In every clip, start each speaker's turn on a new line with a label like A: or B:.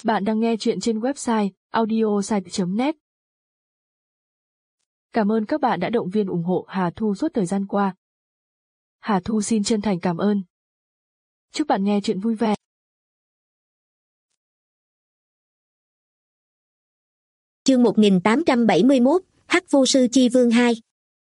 A: Bạn đang nghe chuyện trên website audiosite.net. Cảm ơn các bạn đã động viên ủng hộ Hà Thu suốt thời gian qua. Hà Thu xin chân thành cảm ơn. Chúc bạn nghe chuyện vui vẻ.
B: Chương 1871, Hắc Vu Sư Chi Vương 2.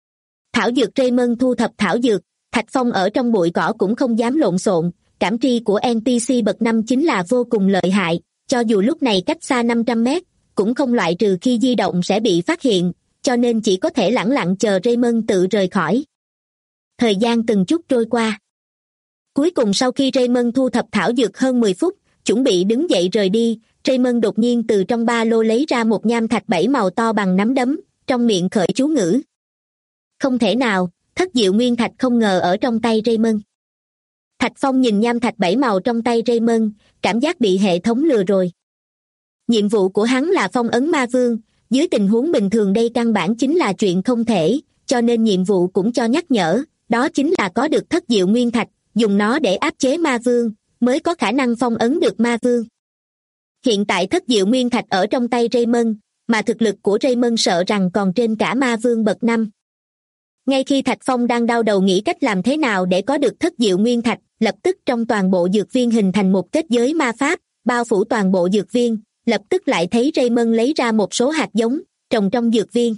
B: Thảo dược Raymond thu thập thảo dược, Thạch Phong ở trong bụi cỏ cũng không dám lộn xộn, cảm tri của NPC bậc 5 chính là vô cùng lợi hại, cho dù lúc này cách xa 500 mét, cũng không loại trừ khi di động sẽ bị phát hiện, cho nên chỉ có thể lẳng lặng chờ Raymond tự rời khỏi. Thời gian từng chút trôi qua. Cuối cùng sau khi Raymond thu thập thảo dược hơn 10 phút, chuẩn bị đứng dậy rời đi, Raymond đột nhiên từ trong ba lô lấy ra một nham thạch 7 màu to bằng nắm đấm, trong miệng khởi chú ngữ. Không thể nào, thất diệu nguyên thạch không ngờ ở trong tay Raymond. Thạch Phong nhìn nham thạch 7 màu trong tay Raymond, cảm giác bị hệ thống lừa rồi. Nhiệm vụ của hắn là phong ấn ma vương, dưới tình huống bình thường đây căn bản chính là chuyện không thể, cho nên nhiệm vụ cũng cho nhắc nhở, đó chính là có được thất diệu nguyên thạch, dùng nó để áp chế ma vương, mới có khả năng phong ấn được ma vương. Hiện tại thất diệu nguyên thạch ở trong tay Raymond, mà thực lực của Raymond sợ rằng còn trên cả ma vương bậc 5. Ngay khi Thạch Phong đang đau đầu nghĩ cách làm thế nào để có được thất diệu nguyên thạch, lập tức trong toàn bộ dược viên hình thành một kết giới ma pháp, bao phủ toàn bộ dược viên, lập tức lại thấy Raymond lấy ra một số hạt giống, trồng trong dược viên.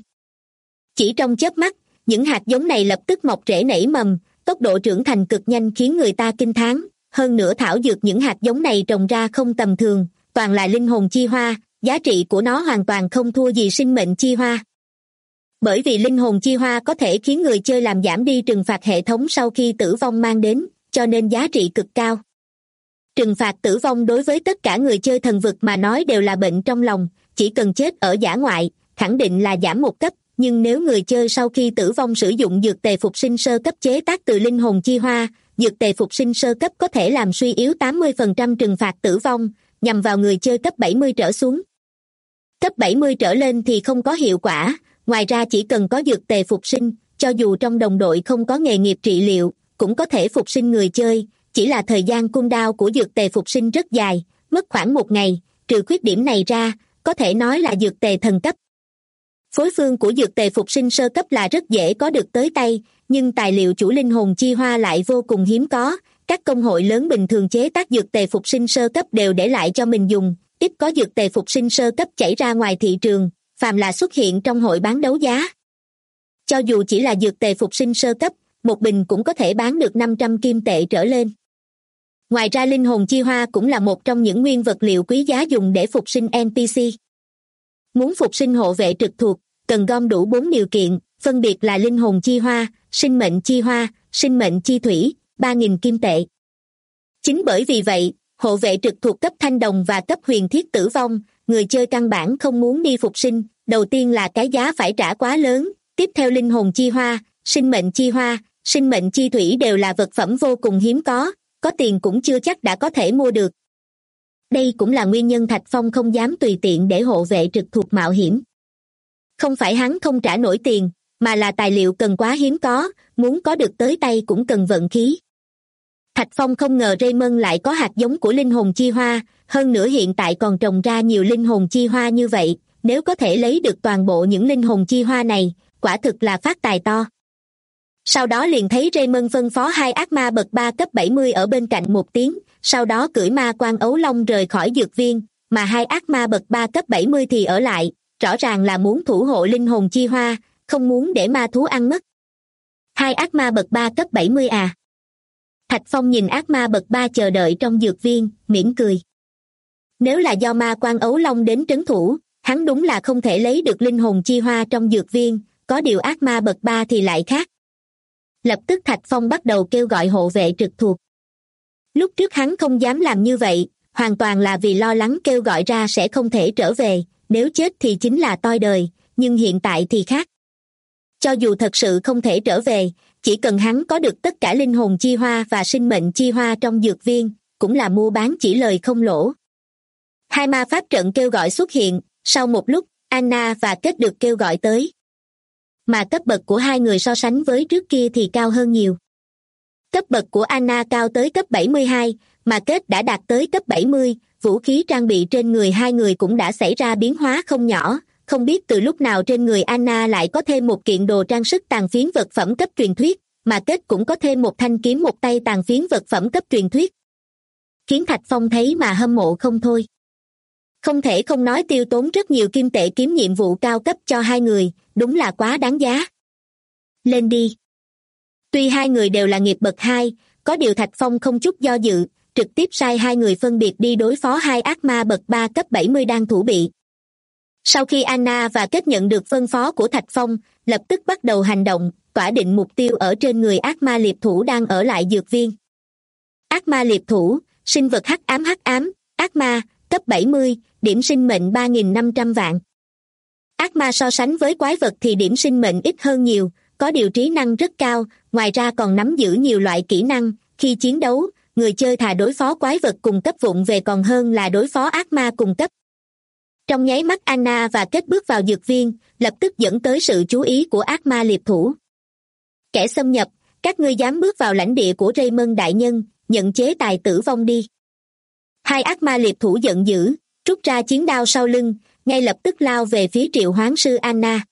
B: Chỉ trong chớp mắt, những hạt giống này lập tức mọc rễ nảy mầm, tốc độ trưởng thành cực nhanh khiến người ta kinh thán. Hơn nữa thảo dược những hạt giống này trồng ra không tầm thường, toàn là linh hồn chi hoa, giá trị của nó hoàn toàn không thua gì sinh mệnh chi hoa. Bởi vì linh hồn chi hoa có thể khiến người chơi làm giảm đi trừng phạt hệ thống sau khi tử vong mang đến, cho nên giá trị cực cao. Trừng phạt tử vong đối với tất cả người chơi thần vực mà nói đều là bệnh trong lòng, chỉ cần chết ở dã ngoại, khẳng định là giảm một cấp, nhưng nếu người chơi sau khi tử vong sử dụng dược tề phục sinh sơ cấp chế tác từ linh hồn chi hoa, dược tề phục sinh sơ cấp có thể làm suy yếu 80% trừng phạt tử vong, nhằm vào người chơi cấp 70 trở xuống. Cấp 70 trở lên thì không có hiệu quả, ngoài ra chỉ cần có dược tề phục sinh, cho dù trong đồng đội không có nghề nghiệp trị liệu, cũng có thể phục sinh người chơi, chỉ là thời gian cooldown của dược tề phục sinh rất dài, mất khoảng 1 ngày, trừ khuyết điểm này ra, có thể nói là dược tề thần cấp. Phối phương của dược tề phục sinh sơ cấp là rất dễ có được tới tay, nhưng tài liệu chủ linh hồn chi hoa lại vô cùng hiếm có, các công hội lớn bình thường chế tác dược tề phục sinh sơ cấp đều để lại cho mình dùng, ít có dược tề phục sinh sơ cấp chảy ra ngoài thị trường, phàm là xuất hiện trong hội bán đấu giá. Cho dù chỉ là dược tề phục sinh sơ cấp, một bình cũng có thể bán được 500 kim tệ trở lên. Ngoài ra linh hồn chi hoa cũng là một trong những nguyên vật liệu quý giá dùng để phục sinh NPC. Muốn phục sinh hộ vệ trực thuộc, cần gom đủ 4 điều kiện, phân biệt là linh hồn chi hoa, sinh mệnh chi hoa, sinh mệnh chi thủy, 3.000 kim tệ. Chính bởi vì vậy, hộ vệ trực thuộc cấp thanh đồng và cấp huyền thiết tử vong, người chơi căn bản không muốn đi phục sinh, đầu tiên là cái giá phải trả quá lớn, tiếp theo linh hồn chi hoa, sinh mệnh chi hoa, sinh mệnh chi thủy đều là vật phẩm vô cùng hiếm có tiền cũng chưa chắc đã có thể mua được. Đây cũng là nguyên nhân Thạch Phong không dám tùy tiện để hộ vệ trực thuộc mạo hiểm. Không phải hắn không trả nổi tiền, mà là tài liệu cần quá hiếm có, muốn có được tới tay cũng cần vận khí. Thạch Phong không ngờ Raymond lại có hạt giống của linh hồn chi hoa, hơn nữa hiện tại còn trồng ra nhiều linh hồn chi hoa như vậy, nếu có thể lấy được toàn bộ những linh hồn chi hoa này, quả thực là phát tài to. Sau đó liền thấy Raymond phân phó 2 ác ma bậc 3 cấp 70 ở bên cạnh một tiếng, sau đó cưỡi ma quan ấu long rời khỏi dược viên, mà 2 ác ma bậc 3 cấp 70 thì ở lại, rõ ràng là muốn thủ hộ linh hồn chi hoa, không muốn để ma thú ăn mất. 2 ác ma bậc 3 cấp 70 à? Thạch Phong nhìn ác ma bậc 3 chờ đợi trong dược viên, mỉm cười. Nếu là do ma quan ấu long đến trấn thủ, hắn đúng là không thể lấy được linh hồn chi hoa trong dược viên, có điều ác ma bậc 3 thì lại khác. Lập tức Thạch Phong bắt đầu kêu gọi hộ vệ trực thuộc. Lúc trước hắn không dám làm như vậy, hoàn toàn là vì lo lắng kêu gọi ra sẽ không thể trở về, nếu chết thì chính là toi đời, nhưng hiện tại thì khác. Cho dù thật sự không thể trở về, chỉ cần hắn có được tất cả linh hồn chi hoa và sinh mệnh chi hoa trong dược viên, cũng là mua bán chỉ lời không lỗ. 2 ma pháp trận kêu gọi xuất hiện, sau một lúc, Anna và Kết được kêu gọi tới. Mà cấp bậc của 2 người so sánh với trước kia thì cao hơn nhiều. Cấp bậc của Anna cao tới cấp 72, mà Kết đã đạt tới cấp 70, vũ khí trang bị trên người hai người cũng đã xảy ra biến hóa không nhỏ, không biết từ lúc nào trên người Anna lại có thêm một kiện đồ trang sức tàn phiến vật phẩm cấp truyền thuyết, mà Kết cũng có thêm một thanh kiếm một tay tàn phiến vật phẩm cấp truyền thuyết. Khiến Thạch Phong thấy mà hâm mộ không thôi. Không thể không nói tiêu tốn rất nhiều kim tệ kiếm nhiệm vụ cao cấp cho hai người, đúng là quá đáng giá. Lên đi. Tuy hai người đều là nghiệp bậc 2, có điều Thạch Phong không chút do dự, trực tiếp sai hai người phân biệt đi đối phó hai ác ma bậc 3 cấp 70 đang thủ bị. Sau khi Anna và Kết nhận được phân phó của Thạch Phong, lập tức bắt đầu hành động, tỏa định mục tiêu ở trên người ác ma liệp thủ đang ở lại dược viên. Ác ma liệp thủ, sinh vật hắc ám, ác ma, cấp 70, điểm sinh mệnh 3.500 vạn. Ác ma so sánh với quái vật thì điểm sinh mệnh ít hơn nhiều, có điều trí năng rất cao, ngoài ra còn nắm giữ nhiều loại kỹ năng, khi chiến đấu, người chơi thà đối phó quái vật cùng cấp vụng về còn hơn là đối phó ác ma cùng cấp. Trong nháy mắt Anna và Kết bước vào dược viên, lập tức dẫn tới sự chú ý của ác ma liệp thủ. Kẻ xâm nhập, các ngươi dám bước vào lãnh địa của Raymond đại nhân, nhận chế tài tử vong đi. Hai ác ma liệp thủ giận dữ, rút ra chiến đao sau lưng, ngay lập tức lao về phía triệu hoán sư Anna.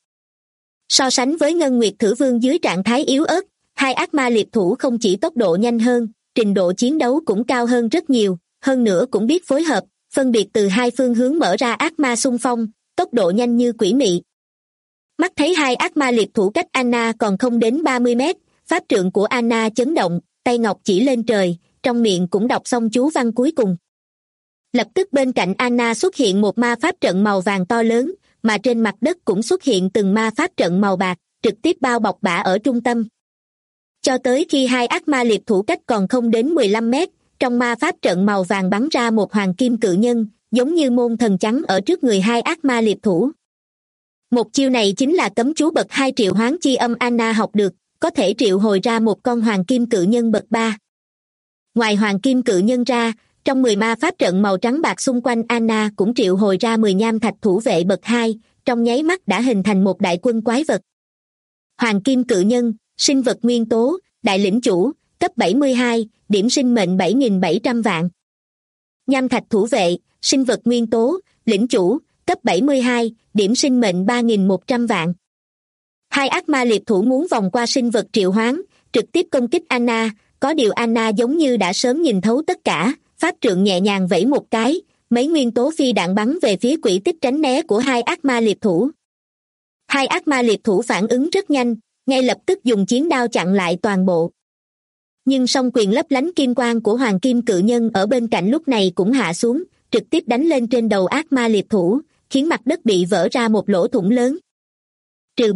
B: So sánh với Ngân Nguyệt Thử Vương dưới trạng thái yếu ớt, hai ác ma liệp thủ không chỉ tốc độ nhanh hơn, trình độ chiến đấu cũng cao hơn rất nhiều, hơn nữa cũng biết phối hợp, phân biệt từ hai phương hướng mở ra ác ma xung phong, tốc độ nhanh như quỷ mị. Mắt thấy hai ác ma liệp thủ cách Anna còn không đến 30 mét, pháp trượng của Anna chấn động, tay ngọc chỉ lên trời, trong miệng cũng đọc xong chú văn cuối cùng. Lập tức bên cạnh Anna xuất hiện một ma pháp trận màu vàng to lớn, mà trên mặt đất cũng xuất hiện từng ma pháp trận màu bạc, trực tiếp bao bọc bả ở trung tâm. Cho tới khi hai ác ma liệp thủ cách còn không đến 15 mét, trong ma pháp trận màu vàng bắn ra một hoàng kim cự nhân, giống như môn thần trắng ở trước người hai ác ma liệp thủ. Một chiêu này chính là cấm chú bậc 2 triệu hoán chi âm Anna học được, có thể triệu hồi ra một con hoàng kim cự nhân bậc 3. Ngoài hoàng kim cự nhân ra, trong 10 ma pháp trận màu trắng bạc xung quanh Anna cũng triệu hồi ra 10 nham thạch thủ vệ bậc 2, trong nháy mắt đã hình thành một đại quân quái vật. Hoàng kim cự nhân, sinh vật nguyên tố, đại lĩnh chủ, cấp 72, điểm sinh mệnh 7.700 vạn. Nham thạch thủ vệ, sinh vật nguyên tố, lĩnh chủ, cấp 72, điểm sinh mệnh 3.100 vạn. Hai ác ma liệp thủ muốn vòng qua sinh vật triệu hoán, trực tiếp công kích Anna, có điều Anna giống như đã sớm nhìn thấu tất cả, pháp trượng nhẹ nhàng vẫy một cái, mấy nguyên tố phi đạn bắn về phía quỹ tích tránh né của hai ác ma liệp thủ. Hai ác ma liệp thủ phản ứng rất nhanh, ngay lập tức dùng chiến đao chặn lại toàn bộ. Nhưng song quyền lấp lánh kim quang của hoàng kim cự nhân ở bên cạnh lúc này cũng hạ xuống, trực tiếp đánh lên trên đầu ác ma liệp thủ, khiến mặt đất bị vỡ ra một lỗ thủng lớn. Trừ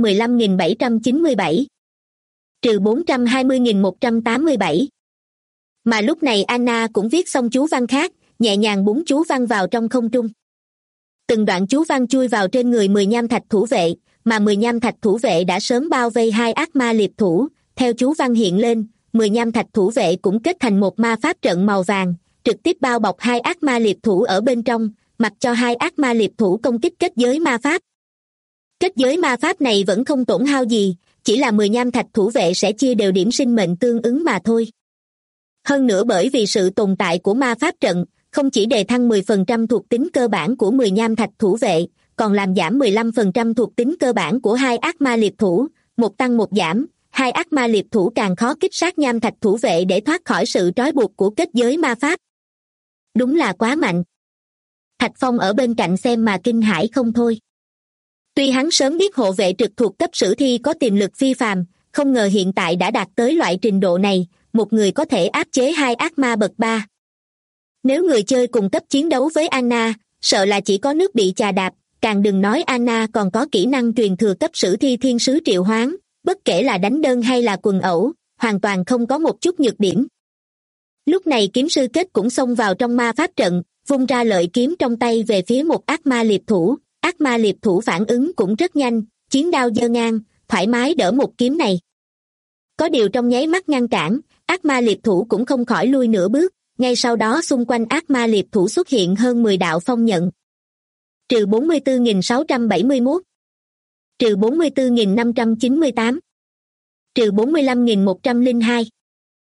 B: 415.797. Trừ 420.187. Mà lúc này Anna cũng viết xong chú văn khác, nhẹ nhàng búng chú văn vào trong không trung. Từng đoạn chú văn chui vào trên người 10 nham thạch thủ vệ, mà 10 nham thạch thủ vệ đã sớm bao vây hai ác ma liệp thủ, theo chú văn hiện lên, 10 nham thạch thủ vệ cũng kết thành một ma pháp trận màu vàng, trực tiếp bao bọc hai ác ma liệp thủ ở bên trong, mặc cho hai ác ma liệp thủ công kích kết giới ma pháp. Kết giới ma pháp này vẫn không tổn hao gì, chỉ là 10 nham thạch thủ vệ sẽ chia đều điểm sinh mệnh tương ứng mà thôi. Hơn nữa bởi vì sự tồn tại của ma pháp trận, không chỉ đề thăng 10% thuộc tính cơ bản của 10 nham thạch thủ vệ, còn làm giảm 15% thuộc tính cơ bản của hai ác ma liệp thủ, một tăng một giảm, hai ác ma liệp thủ càng khó kích sát nham thạch thủ vệ để thoát khỏi sự trói buộc của kết giới ma pháp. Đúng là quá mạnh. Thạch Phong ở bên cạnh xem mà kinh hãi không thôi. Tuy hắn sớm biết hộ vệ trực thuộc cấp sử thi có tiềm lực phi phàm, không ngờ hiện tại đã đạt tới loại trình độ này, một người có thể áp chế hai ác ma bậc 3. Nếu người chơi cùng cấp chiến đấu với Anna, sợ là chỉ có nước bị chà đạp, càng đừng nói Anna còn có kỹ năng truyền thừa cấp sử thi thiên sứ triệu hoán, bất kể là đánh đơn hay là quần ẩu, hoàn toàn không có một chút nhược điểm. Lúc này kiếm sư Kết cũng xông vào trong ma pháp trận, vung ra lợi kiếm trong tay về phía một ác ma liệp thủ. Ác ma liệp thủ phản ứng cũng rất nhanh, chiến đao giơ ngang, thoải mái đỡ một kiếm này. Có điều trong nháy mắt ngăn cản, ác ma liệp thủ cũng không khỏi lui nửa bước, ngay sau đó xung quanh ác ma liệp thủ xuất hiện hơn 10 đạo phong nhận. Trừ 44.671. Trừ 44.598. Trừ 45.102.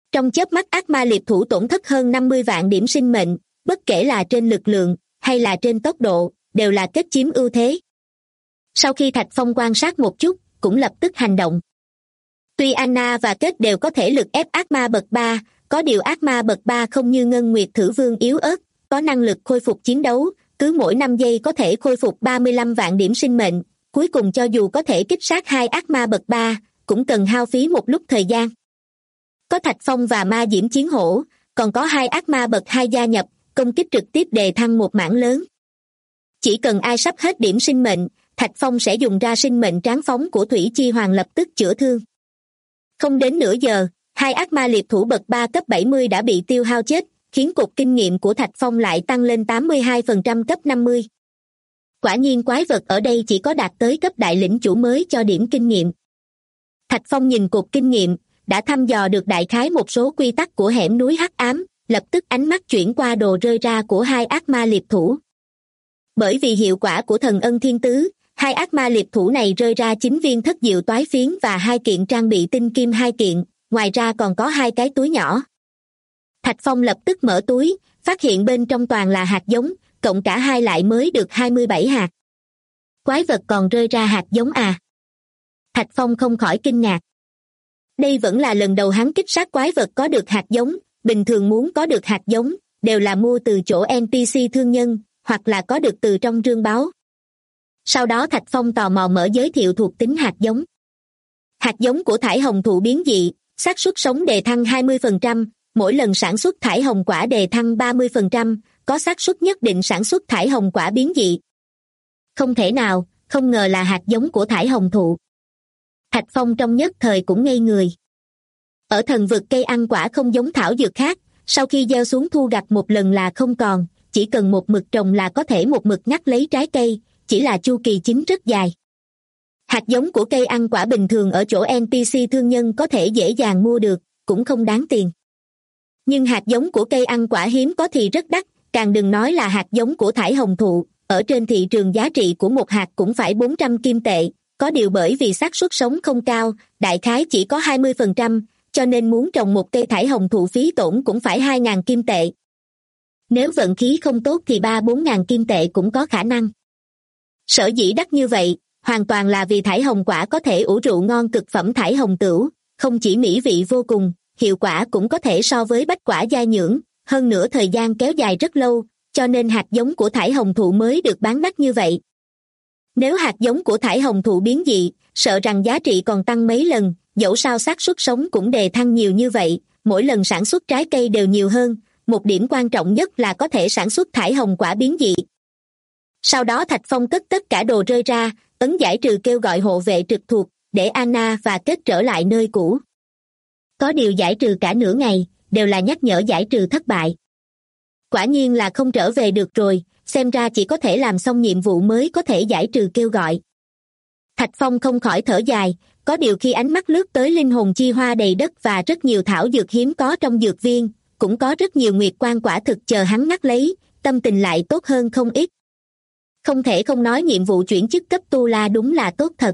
B: Trong chớp mắt ác ma liệp thủ tổn thất hơn 50 vạn điểm sinh mệnh, bất kể là trên lực lượng hay là trên tốc độ, đều là kết chiếm ưu thế. Sau khi Thạch Phong quan sát một chút, cũng lập tức hành động. Tuy Anna và Kết đều có thể lực ép ác ma bậc 3, có điều ác ma bậc 3 không như Ngân Nguyệt Thử Vương yếu ớt, có năng lực khôi phục chiến đấu, cứ mỗi 5 giây có thể khôi phục 35 vạn điểm sinh mệnh, cuối cùng cho dù có thể kích sát hai ác ma bậc 3, cũng cần hao phí một lúc thời gian. Có Thạch Phong và Ma Diễm Chiến Hổ, còn có hai ác ma bậc 2 gia nhập, công kích trực tiếp đề thăng một mảng lớn. Chỉ cần ai sắp hết điểm sinh mệnh, Thạch Phong sẽ dùng ra sinh mệnh tráng phóng của Thủy Chi Hoàng lập tức chữa thương. Không đến nửa giờ, hai ác ma liệp thủ bậc 3 cấp 70 đã bị tiêu hao chết, khiến cột kinh nghiệm của Thạch Phong lại tăng lên 82% cấp 50. Quả nhiên quái vật ở đây chỉ có đạt tới cấp đại lĩnh chủ mới cho điểm kinh nghiệm. Thạch Phong nhìn cột kinh nghiệm, đã thăm dò được đại khái một số quy tắc của hẻm núi hắc ám, lập tức ánh mắt chuyển qua đồ rơi ra của hai ác ma liệp thủ. Bởi vì hiệu quả của thần ân thiên tứ, hai ác ma liệp thủ này rơi ra 9 viên thất diệu toái phiến và 2 kiện trang bị tinh kim 2 kiện, ngoài ra còn có 2 cái túi nhỏ. Thạch Phong lập tức mở túi, phát hiện bên trong toàn là hạt giống, cộng cả hai lại mới được 27 hạt. Quái vật còn rơi ra hạt giống à? Thạch Phong không khỏi kinh ngạc. Đây vẫn là lần đầu hắn kích sát quái vật có được hạt giống, bình thường muốn có được hạt giống, đều là mua từ chỗ NPC thương nhân, hoặc là có được từ trong rương báo. Sau đó Thạch Phong tò mò mở giới thiệu thuộc tính hạt giống. Hạt giống của thải hồng thụ biến dị, xác suất sống đề thăng 20%, mỗi lần sản xuất thải hồng quả đề thăng 30%, có xác suất nhất định sản xuất thải hồng quả biến dị. Không thể nào, không ngờ là hạt giống của thải hồng thụ. Thạch Phong trong nhất thời cũng ngây người. Ở thần vực cây ăn quả không giống thảo dược khác, sau khi gieo xuống thu gặt một lần là không còn, chỉ cần một mực trồng là có thể một mực ngắt lấy trái cây, chỉ là chu kỳ chín rất dài. Hạt giống của cây ăn quả bình thường ở chỗ NPC thương nhân có thể dễ dàng mua được, cũng không đáng tiền. Nhưng hạt giống của cây ăn quả hiếm có thì rất đắt, càng đừng nói là hạt giống của thải hồng thụ, ở trên thị trường giá trị của một hạt cũng phải 400 kim tệ, có điều bởi vì xác suất sống không cao, đại khái chỉ có 20%, cho nên muốn trồng một cây thải hồng thụ phí tổn cũng phải 2.000 kim tệ. Nếu vận khí không tốt thì 3-4.000 kim tệ cũng có khả năng. Sở dĩ đắt như vậy, hoàn toàn là vì thải hồng quả có thể ủ rượu ngon cực phẩm thải hồng tửu, không chỉ mỹ vị vô cùng, hiệu quả cũng có thể so với bách quả gia nhưỡng, hơn nữa thời gian kéo dài rất lâu, cho nên hạt giống của thải hồng thụ mới được bán đắt như vậy. Nếu hạt giống của thải hồng thụ biến dị, sợ rằng giá trị còn tăng mấy lần, dẫu sao xác suất sống cũng đề thăng nhiều như vậy, mỗi lần sản xuất trái cây đều nhiều hơn, một điểm quan trọng nhất là có thể sản xuất thải hồng quả biến dị. Sau đó Thạch Phong cất tất cả đồ rơi ra, ấn giải trừ kêu gọi hộ vệ trực thuộc, để Anna và Kết trở lại nơi cũ. Có điều giải trừ cả nửa ngày, đều là nhắc nhở giải trừ thất bại. Quả nhiên là không trở về được rồi, xem ra chỉ có thể làm xong nhiệm vụ mới có thể giải trừ kêu gọi. Thạch Phong không khỏi thở dài, có điều khi ánh mắt lướt tới linh hồn chi hoa đầy đất và rất nhiều thảo dược hiếm có trong dược viên, cũng có rất nhiều nguyệt quan quả thực chờ hắn ngắt lấy, tâm tình lại tốt hơn không ít. Không thể không nói nhiệm vụ chuyển chức cấp tu la đúng là tốt thật.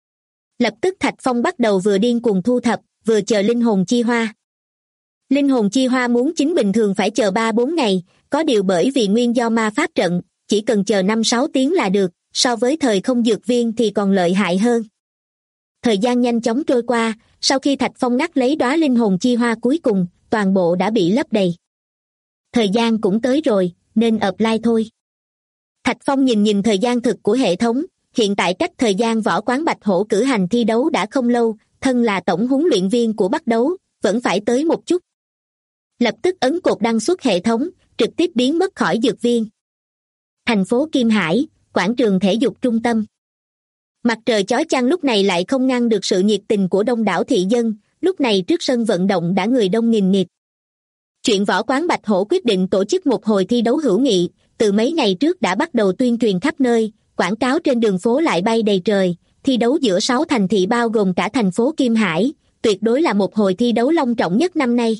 B: Lập tức Thạch Phong bắt đầu vừa điên cuồng thu thập, vừa chờ linh hồn chi hoa. Linh hồn chi hoa muốn chính bình thường phải chờ 3-4 ngày, có điều bởi vì nguyên do ma pháp trận, chỉ cần chờ 5-6 tiếng là được, so với thời không dược viên thì còn lợi hại hơn. Thời gian nhanh chóng trôi qua, sau khi Thạch Phong ngắt lấy đóa linh hồn chi hoa cuối cùng, toàn bộ đã bị lấp đầy. Thời gian cũng tới rồi, nên apply thôi. Thạch Phong nhìn thời gian thực của hệ thống, hiện tại cách thời gian võ quán Bạch Hổ cử hành thi đấu đã không lâu, thân là tổng huấn luyện viên của Bắc Đấu, vẫn phải tới một chút. Lập tức ấn cột đăng xuất hệ thống, trực tiếp biến mất khỏi dược viên. Thành phố Kim Hải, quảng trường thể dục trung tâm. Mặt trời chói chang lúc này lại không ngăn được sự nhiệt tình của đông đảo thị dân, lúc này trước sân vận động đã người đông nghìn nghịt. Chuyện võ quán Bạch Hổ quyết định tổ chức một hồi thi đấu hữu nghị, từ mấy ngày trước đã bắt đầu tuyên truyền khắp nơi, quảng cáo trên đường phố lại bay đầy trời, thi đấu giữa 6 thành thị bao gồm cả thành phố Kim Hải, tuyệt đối là một hồi thi đấu long trọng nhất năm nay.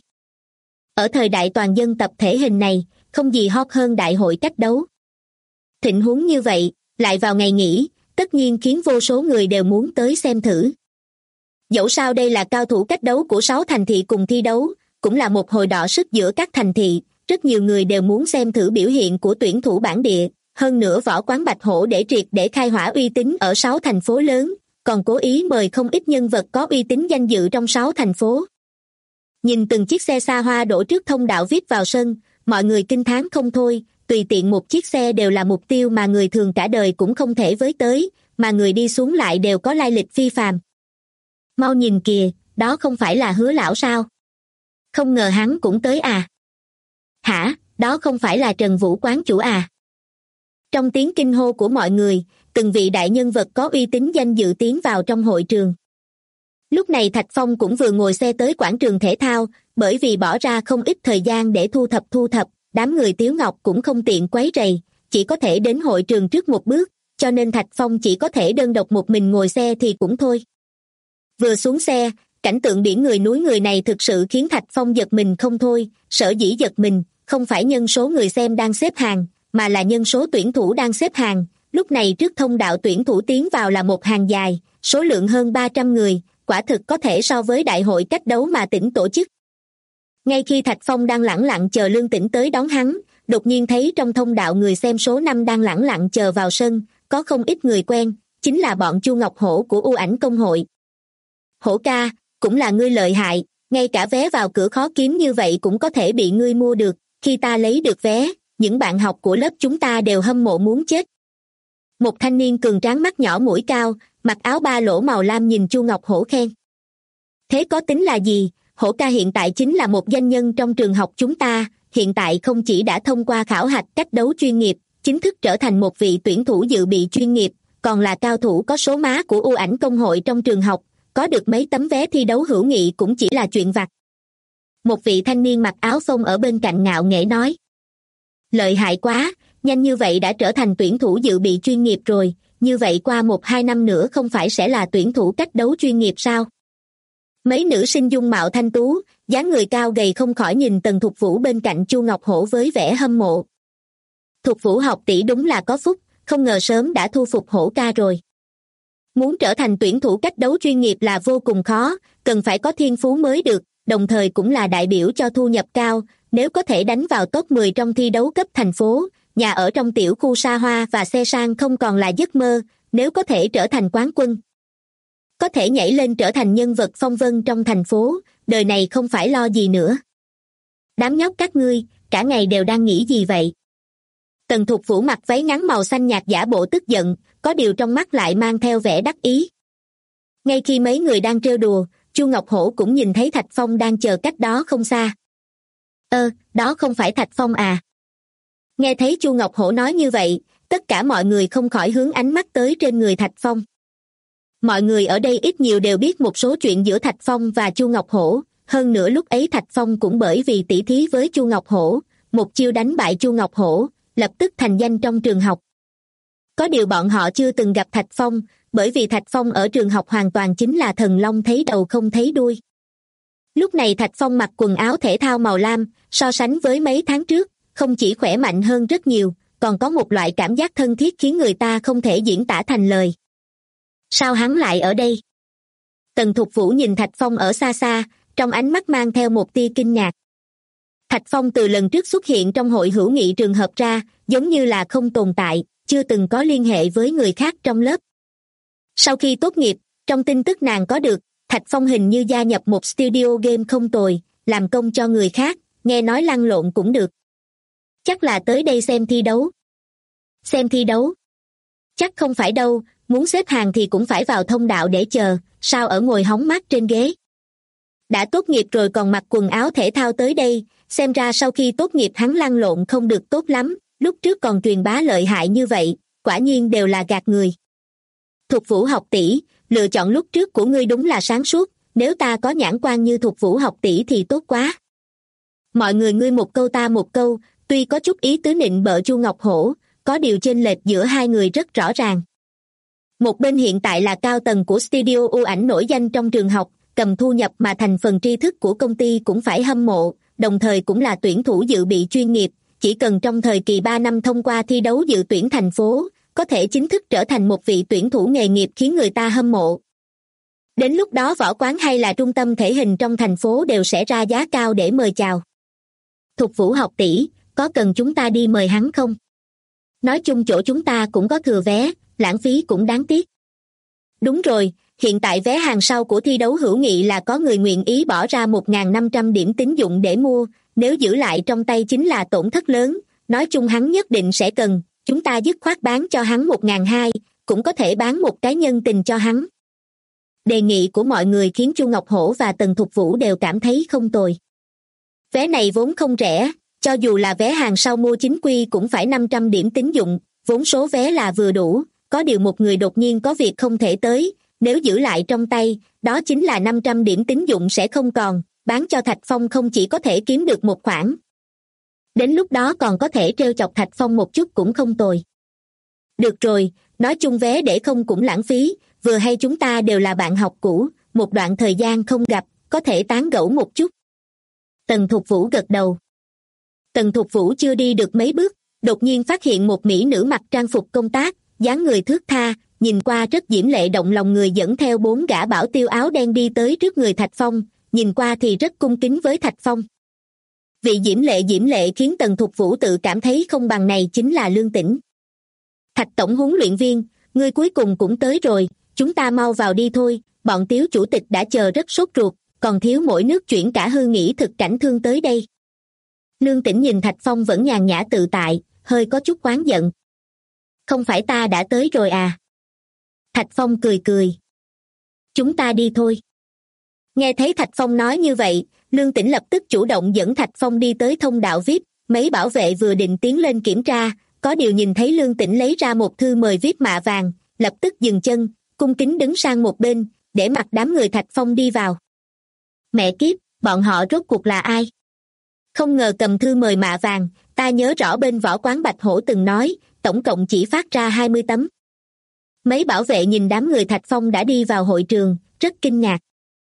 B: Ở thời đại toàn dân tập thể hình này, không gì hot hơn đại hội cách đấu. Tình huống như vậy, lại vào ngày nghỉ, tất nhiên khiến vô số người đều muốn tới xem thử. Dẫu sao đây là cao thủ cách đấu của 6 thành thị cùng thi đấu, cũng là một hồi đọ sức giữa các thành thị, rất nhiều người đều muốn xem thử biểu hiện của tuyển thủ bản địa, hơn nữa võ quán Bạch Hổ để triệt để khai hỏa uy tín ở 6 thành phố lớn, còn cố ý mời không ít nhân vật có uy tín danh dự trong 6 thành phố. Nhìn từng chiếc xe xa hoa đổ trước thông đạo VIP vào sân, mọi người kinh thán không thôi, tùy tiện một chiếc xe đều là mục tiêu mà người thường cả đời cũng không thể với tới, mà người đi xuống lại đều có lai lịch phi phàm. Mau nhìn kìa, đó không phải là Hứa lão sao? Không ngờ hắn cũng tới à? Hả, đó không phải là Trần Vũ quán chủ à? Trong tiếng kinh hô của mọi người, từng vị đại nhân vật có uy tín danh dự tiến vào trong hội trường. Lúc này Thạch Phong cũng vừa ngồi xe tới quảng trường thể thao, bởi vì bỏ ra không ít thời gian để thu thập, đám người Tiếu Ngọc cũng không tiện quấy rầy, chỉ có thể đến hội trường trước một bước, cho nên Thạch Phong chỉ có thể đơn độc một mình ngồi xe thì cũng thôi. Vừa xuống xe, cảnh tượng biển người núi người này thực sự khiến Thạch Phong giật mình không thôi, sở dĩ giật mình, không phải nhân số người xem đang xếp hàng, mà là nhân số tuyển thủ đang xếp hàng. Lúc này trước thông đạo tuyển thủ tiến vào là một hàng dài, số lượng hơn 300 người, quả thực có thể so với đại hội cách đấu mà tỉnh tổ chức. Ngay khi Thạch Phong đang lẳng lặng chờ Lương Tĩnh tới đón hắn, đột nhiên thấy trong thông đạo người xem số 5 đang lẳng lặng chờ vào sân, có không ít người quen, chính là bọn Chu Ngọc Hổ của U Ảnh Công hội. Hổ ca, cũng là ngươi lợi hại, ngay cả vé vào cửa khó kiếm như vậy cũng có thể bị ngươi mua được, khi ta lấy được vé, những bạn học của lớp chúng ta đều hâm mộ muốn chết. Một thanh niên cường tráng mắt nhỏ mũi cao, mặc áo ba lỗ màu lam nhìn Chu Ngọc Hổ khen. Thế có tính là gì, Hổ ca hiện tại chính là một danh nhân trong trường học chúng ta, hiện tại không chỉ đã thông qua khảo hạch cách đấu chuyên nghiệp, chính thức trở thành một vị tuyển thủ dự bị chuyên nghiệp, còn là cao thủ có số má của U Ảnh Công hội trong trường học, có được mấy tấm vé thi đấu hữu nghị cũng chỉ là chuyện vặt. Một vị thanh niên mặc áo phông ở bên cạnh ngạo nghễ nói. Lợi hại quá, nhanh như vậy đã trở thành tuyển thủ dự bị chuyên nghiệp rồi, như vậy qua 1-2 năm nữa không phải sẽ là tuyển thủ cách đấu chuyên nghiệp sao? Mấy nữ sinh dung mạo thanh tú, dáng người cao gầy không khỏi nhìn Tần Thục Vũ bên cạnh Chu Ngọc Hổ với vẻ hâm mộ. Thục Vũ học tỷ đúng là có phúc, không ngờ sớm đã thu phục Hổ ca rồi. Muốn trở thành tuyển thủ cách đấu chuyên nghiệp là vô cùng khó, cần phải có thiên phú mới được, đồng thời cũng là đại biểu cho thu nhập cao, nếu có thể đánh vào top 10 trong thi đấu cấp thành phố, nhà ở trong tiểu khu xa hoa và xe sang không còn là giấc mơ, nếu có thể trở thành quán quân. Có thể nhảy lên trở thành nhân vật phong vân trong thành phố, đời này không phải lo gì nữa. Đám nhóc các ngươi, cả ngày đều đang nghĩ gì vậy? Tần Thục Vũ mặc váy ngắn màu xanh nhạt giả bộ tức giận, có điều trong mắt lại mang theo vẻ đắc ý. Ngay khi mấy người đang trêu đùa, Chu Ngọc Hổ cũng nhìn thấy Thạch Phong đang chờ cách đó không xa. Đó không phải Thạch Phong à? Nghe thấy Chu Ngọc Hổ nói như vậy, tất cả mọi người không khỏi hướng ánh mắt tới trên người Thạch Phong. Mọi người ở đây ít nhiều đều biết một số chuyện giữa Thạch Phong và Chu Ngọc Hổ, hơn nữa lúc ấy Thạch Phong cũng bởi vì tỉ thí với Chu Ngọc Hổ, một chiêu đánh bại Chu Ngọc Hổ, lập tức thành danh trong trường học. Có điều bọn họ chưa từng gặp Thạch Phong, bởi vì Thạch Phong ở trường học hoàn toàn chính là thần long thấy đầu không thấy đuôi. Lúc này Thạch Phong mặc quần áo thể thao màu lam, so sánh với mấy tháng trước, không chỉ khỏe mạnh hơn rất nhiều, còn có một loại cảm giác thân thiết khiến người ta không thể diễn tả thành lời. Sao hắn lại ở đây? Tần Thục Vũ nhìn Thạch Phong ở xa xa, trong ánh mắt mang theo một tia kinh ngạc. Thạch Phong từ lần trước xuất hiện trong hội hữu nghị trường hợp ra, giống như là không tồn tại, chưa từng có liên hệ với người khác trong lớp. Sau khi tốt nghiệp, trong tin tức nàng có được, Thạch Phong hình như gia nhập một studio game không tồi, làm công cho người khác, nghe nói lăn lộn cũng được. Chắc là tới đây xem thi đấu. Xem thi đấu? Chắc không phải đâu, muốn xếp hàng thì cũng phải vào thông đạo để chờ, sao ở ngồi hóng mát trên ghế. Đã tốt nghiệp rồi còn mặc quần áo thể thao tới đây, xem ra sau khi tốt nghiệp hắn lăn lộn không được tốt lắm, lúc trước còn truyền bá lợi hại như vậy, quả nhiên đều là gạt người. Thục Vũ học tỷ, lựa chọn lúc trước của ngươi đúng là sáng suốt, nếu ta có nhãn quan như Thục Vũ học tỷ thì tốt quá. Mọi người ngươi một câu ta một câu, tuy có chút ý tứ nịnh bợ Chu Ngọc Hổ, có điều chênh lệch giữa hai người rất rõ ràng. Một bên hiện tại là cao tầng của studio U Ảnh nổi danh trong trường học, cầm thu nhập mà thành phần tri thức của công ty cũng phải hâm mộ, đồng thời cũng là tuyển thủ dự bị chuyên nghiệp, chỉ cần trong thời kỳ 3 năm thông qua thi đấu dự tuyển thành phố, có thể chính thức trở thành một vị tuyển thủ nghề nghiệp khiến người ta hâm mộ. Đến lúc đó võ quán hay là trung tâm thể hình trong thành phố đều sẽ ra giá cao để mời chào. Thục Vũ học tỷ, có cần chúng ta đi mời hắn không? Nói chung chỗ chúng ta cũng có thừa vé, lãng phí cũng đáng tiếc. Đúng rồi, hiện tại vé hàng sau của thi đấu hữu nghị là có người nguyện ý bỏ ra 1.500 điểm tín dụng để mua, nếu giữ lại trong tay chính là tổn thất lớn, nói chung hắn nhất định sẽ cần, chúng ta dứt khoát bán cho hắn 1.200, cũng có thể bán một cái nhân tình cho hắn. Đề nghị của mọi người khiến Chu Ngọc Hổ và Tần Thục Vũ đều cảm thấy không tồi. Vé này vốn không rẻ, cho dù là vé hàng sau mua chính quy cũng phải 500 điểm tín dụng, vốn số vé là vừa đủ, có điều một người đột nhiên có việc không thể tới, nếu giữ lại trong tay, đó chính là 500 điểm tín dụng sẽ không còn, bán cho Thạch Phong không chỉ có thể kiếm được một khoản. Đến lúc đó còn có thể trêu chọc Thạch Phong một chút cũng không tồi. Được rồi, nói chung vé để không cũng lãng phí, vừa hay chúng ta đều là bạn học cũ, một đoạn thời gian không gặp, có thể tán gẫu một chút. Tần Thục Vũ gật đầu. Tần Thục Vũ chưa đi được mấy bước, đột nhiên phát hiện một mỹ nữ mặc trang phục công tác, dáng người thướt tha, nhìn qua rất diễm lệ động lòng người dẫn theo 4 gã bảo tiêu áo đen đi tới trước người Thạch Phong, nhìn qua thì rất cung kính với Thạch Phong. Vị diễm lệ khiến Tần Thục Vũ tự cảm thấy không bằng này chính là Lương Tĩnh. Thạch tổng huấn luyện viên, ngươi cuối cùng cũng tới rồi, chúng ta mau vào đi thôi, bọn Tiếu chủ tịch đã chờ rất sốt ruột, còn thiếu mỗi nước chuyển cả hư nghĩ thực cảnh thương tới đây. Lương Tĩnh nhìn Thạch Phong vẫn nhàn nhã tự tại, hơi có chút oán giận. Không phải ta đã tới rồi à? Thạch Phong cười cười. Chúng ta đi thôi. Nghe thấy Thạch Phong nói như vậy, Lương Tĩnh lập tức chủ động dẫn Thạch Phong đi tới thông đạo VIP, mấy bảo vệ vừa định tiến lên kiểm tra, có điều nhìn thấy Lương Tĩnh lấy ra một thư mời VIP mạ vàng, lập tức dừng chân, cung kính đứng sang một bên, để mặc đám người Thạch Phong đi vào. Mẹ kiếp, bọn họ rốt cuộc là ai? Không ngờ cầm thư mời mạ vàng, ta nhớ rõ bên võ quán Bạch Hổ từng nói, tổng cộng chỉ phát ra 20 tấm. Mấy bảo vệ nhìn đám người Thạch Phong đã đi vào hội trường, rất kinh ngạc.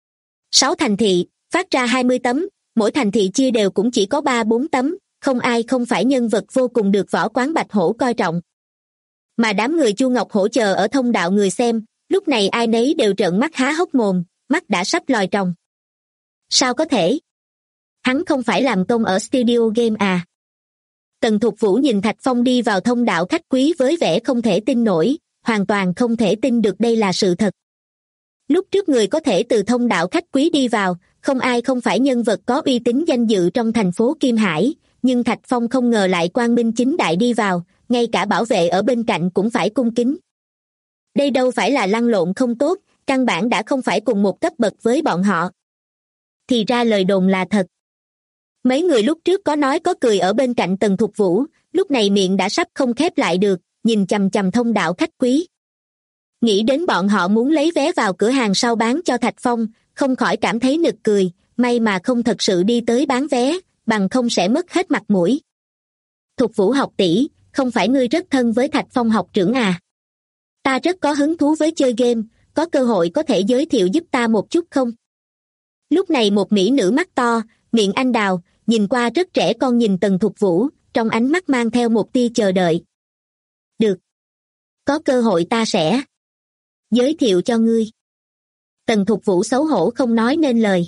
B: 6 thành thị, phát ra 20 tấm, mỗi thành thị chia đều cũng chỉ có 3-4 tấm, không ai không phải nhân vật vô cùng được võ quán Bạch Hổ coi trọng. Mà đám người Chu Ngọc hỗ trợ ở thông đạo người xem, lúc này ai nấy đều trợn mắt há hốc mồm, mắt đã sắp lòi tròng. Sao có thể? Hắn không phải làm công ở studio game à? Tần Thục Vũ nhìn Thạch Phong đi vào thông đạo khách quý với vẻ không thể tin nổi, hoàn toàn không thể tin được đây là sự thật. Lúc trước người có thể từ thông đạo khách quý đi vào, không ai không phải nhân vật có uy tín danh dự trong thành phố Kim Hải, nhưng Thạch Phong không ngờ lại quang minh chính đại đi vào, ngay cả bảo vệ ở bên cạnh cũng phải cung kính. Đây đâu phải là lăn lộn không tốt, căn bản đã không phải cùng một cấp bậc với bọn họ. Thì ra lời đồn là thật. Mấy người lúc trước có nói có cười ở bên cạnh Tần Thục Vũ, lúc này miệng đã sắp không khép lại được, nhìn chằm chằm thông đạo khách quý. Nghĩ đến bọn họ muốn lấy vé vào cửa hàng sau bán cho Thạch Phong, không khỏi cảm thấy nực cười, may mà không thật sự đi tới bán vé, bằng không sẽ mất hết mặt mũi. Thục Vũ học tỷ, không phải ngươi rất thân với Thạch Phong học trưởng à? Ta rất có hứng thú với chơi game, có cơ hội có thể giới thiệu giúp ta một chút không? Lúc này một mỹ nữ mắt to, miệng anh đào, nhìn qua rất trẻ con nhìn Tần Thục Vũ, trong ánh mắt mang theo một tia chờ đợi. Được. Có cơ hội ta sẽ giới thiệu cho ngươi. Tần Thục Vũ xấu hổ không nói nên lời.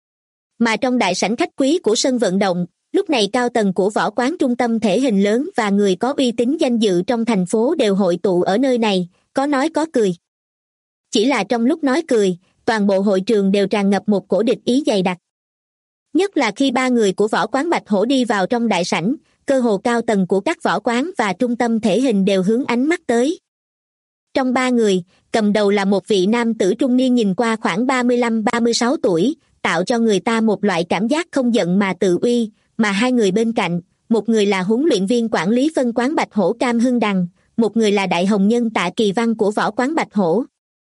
B: Mà trong đại sảnh khách quý của sân vận động, lúc này cao tầng của võ quán trung tâm thể hình lớn và người có uy tín danh dự trong thành phố đều hội tụ ở nơi này, có nói có cười. Chỉ là trong lúc nói cười, toàn bộ hội trường đều tràn ngập một cổ địch ý dày đặc. Nhất là khi 3 người của võ quán Bạch Hổ đi vào trong đại sảnh, cơ hồ cao tầng của các võ quán và trung tâm thể hình đều hướng ánh mắt tới. Trong 3 người, cầm đầu là một vị nam tử trung niên nhìn qua khoảng 35-36 tuổi, tạo cho người ta một loại cảm giác không giận mà tự uy, mà 2 người bên cạnh, một người là huấn luyện viên quản lý phân quán Bạch Hổ Cam Hưng Đằng, một người là đại hồng nhân Tạ Kỳ Văn của võ quán Bạch Hổ.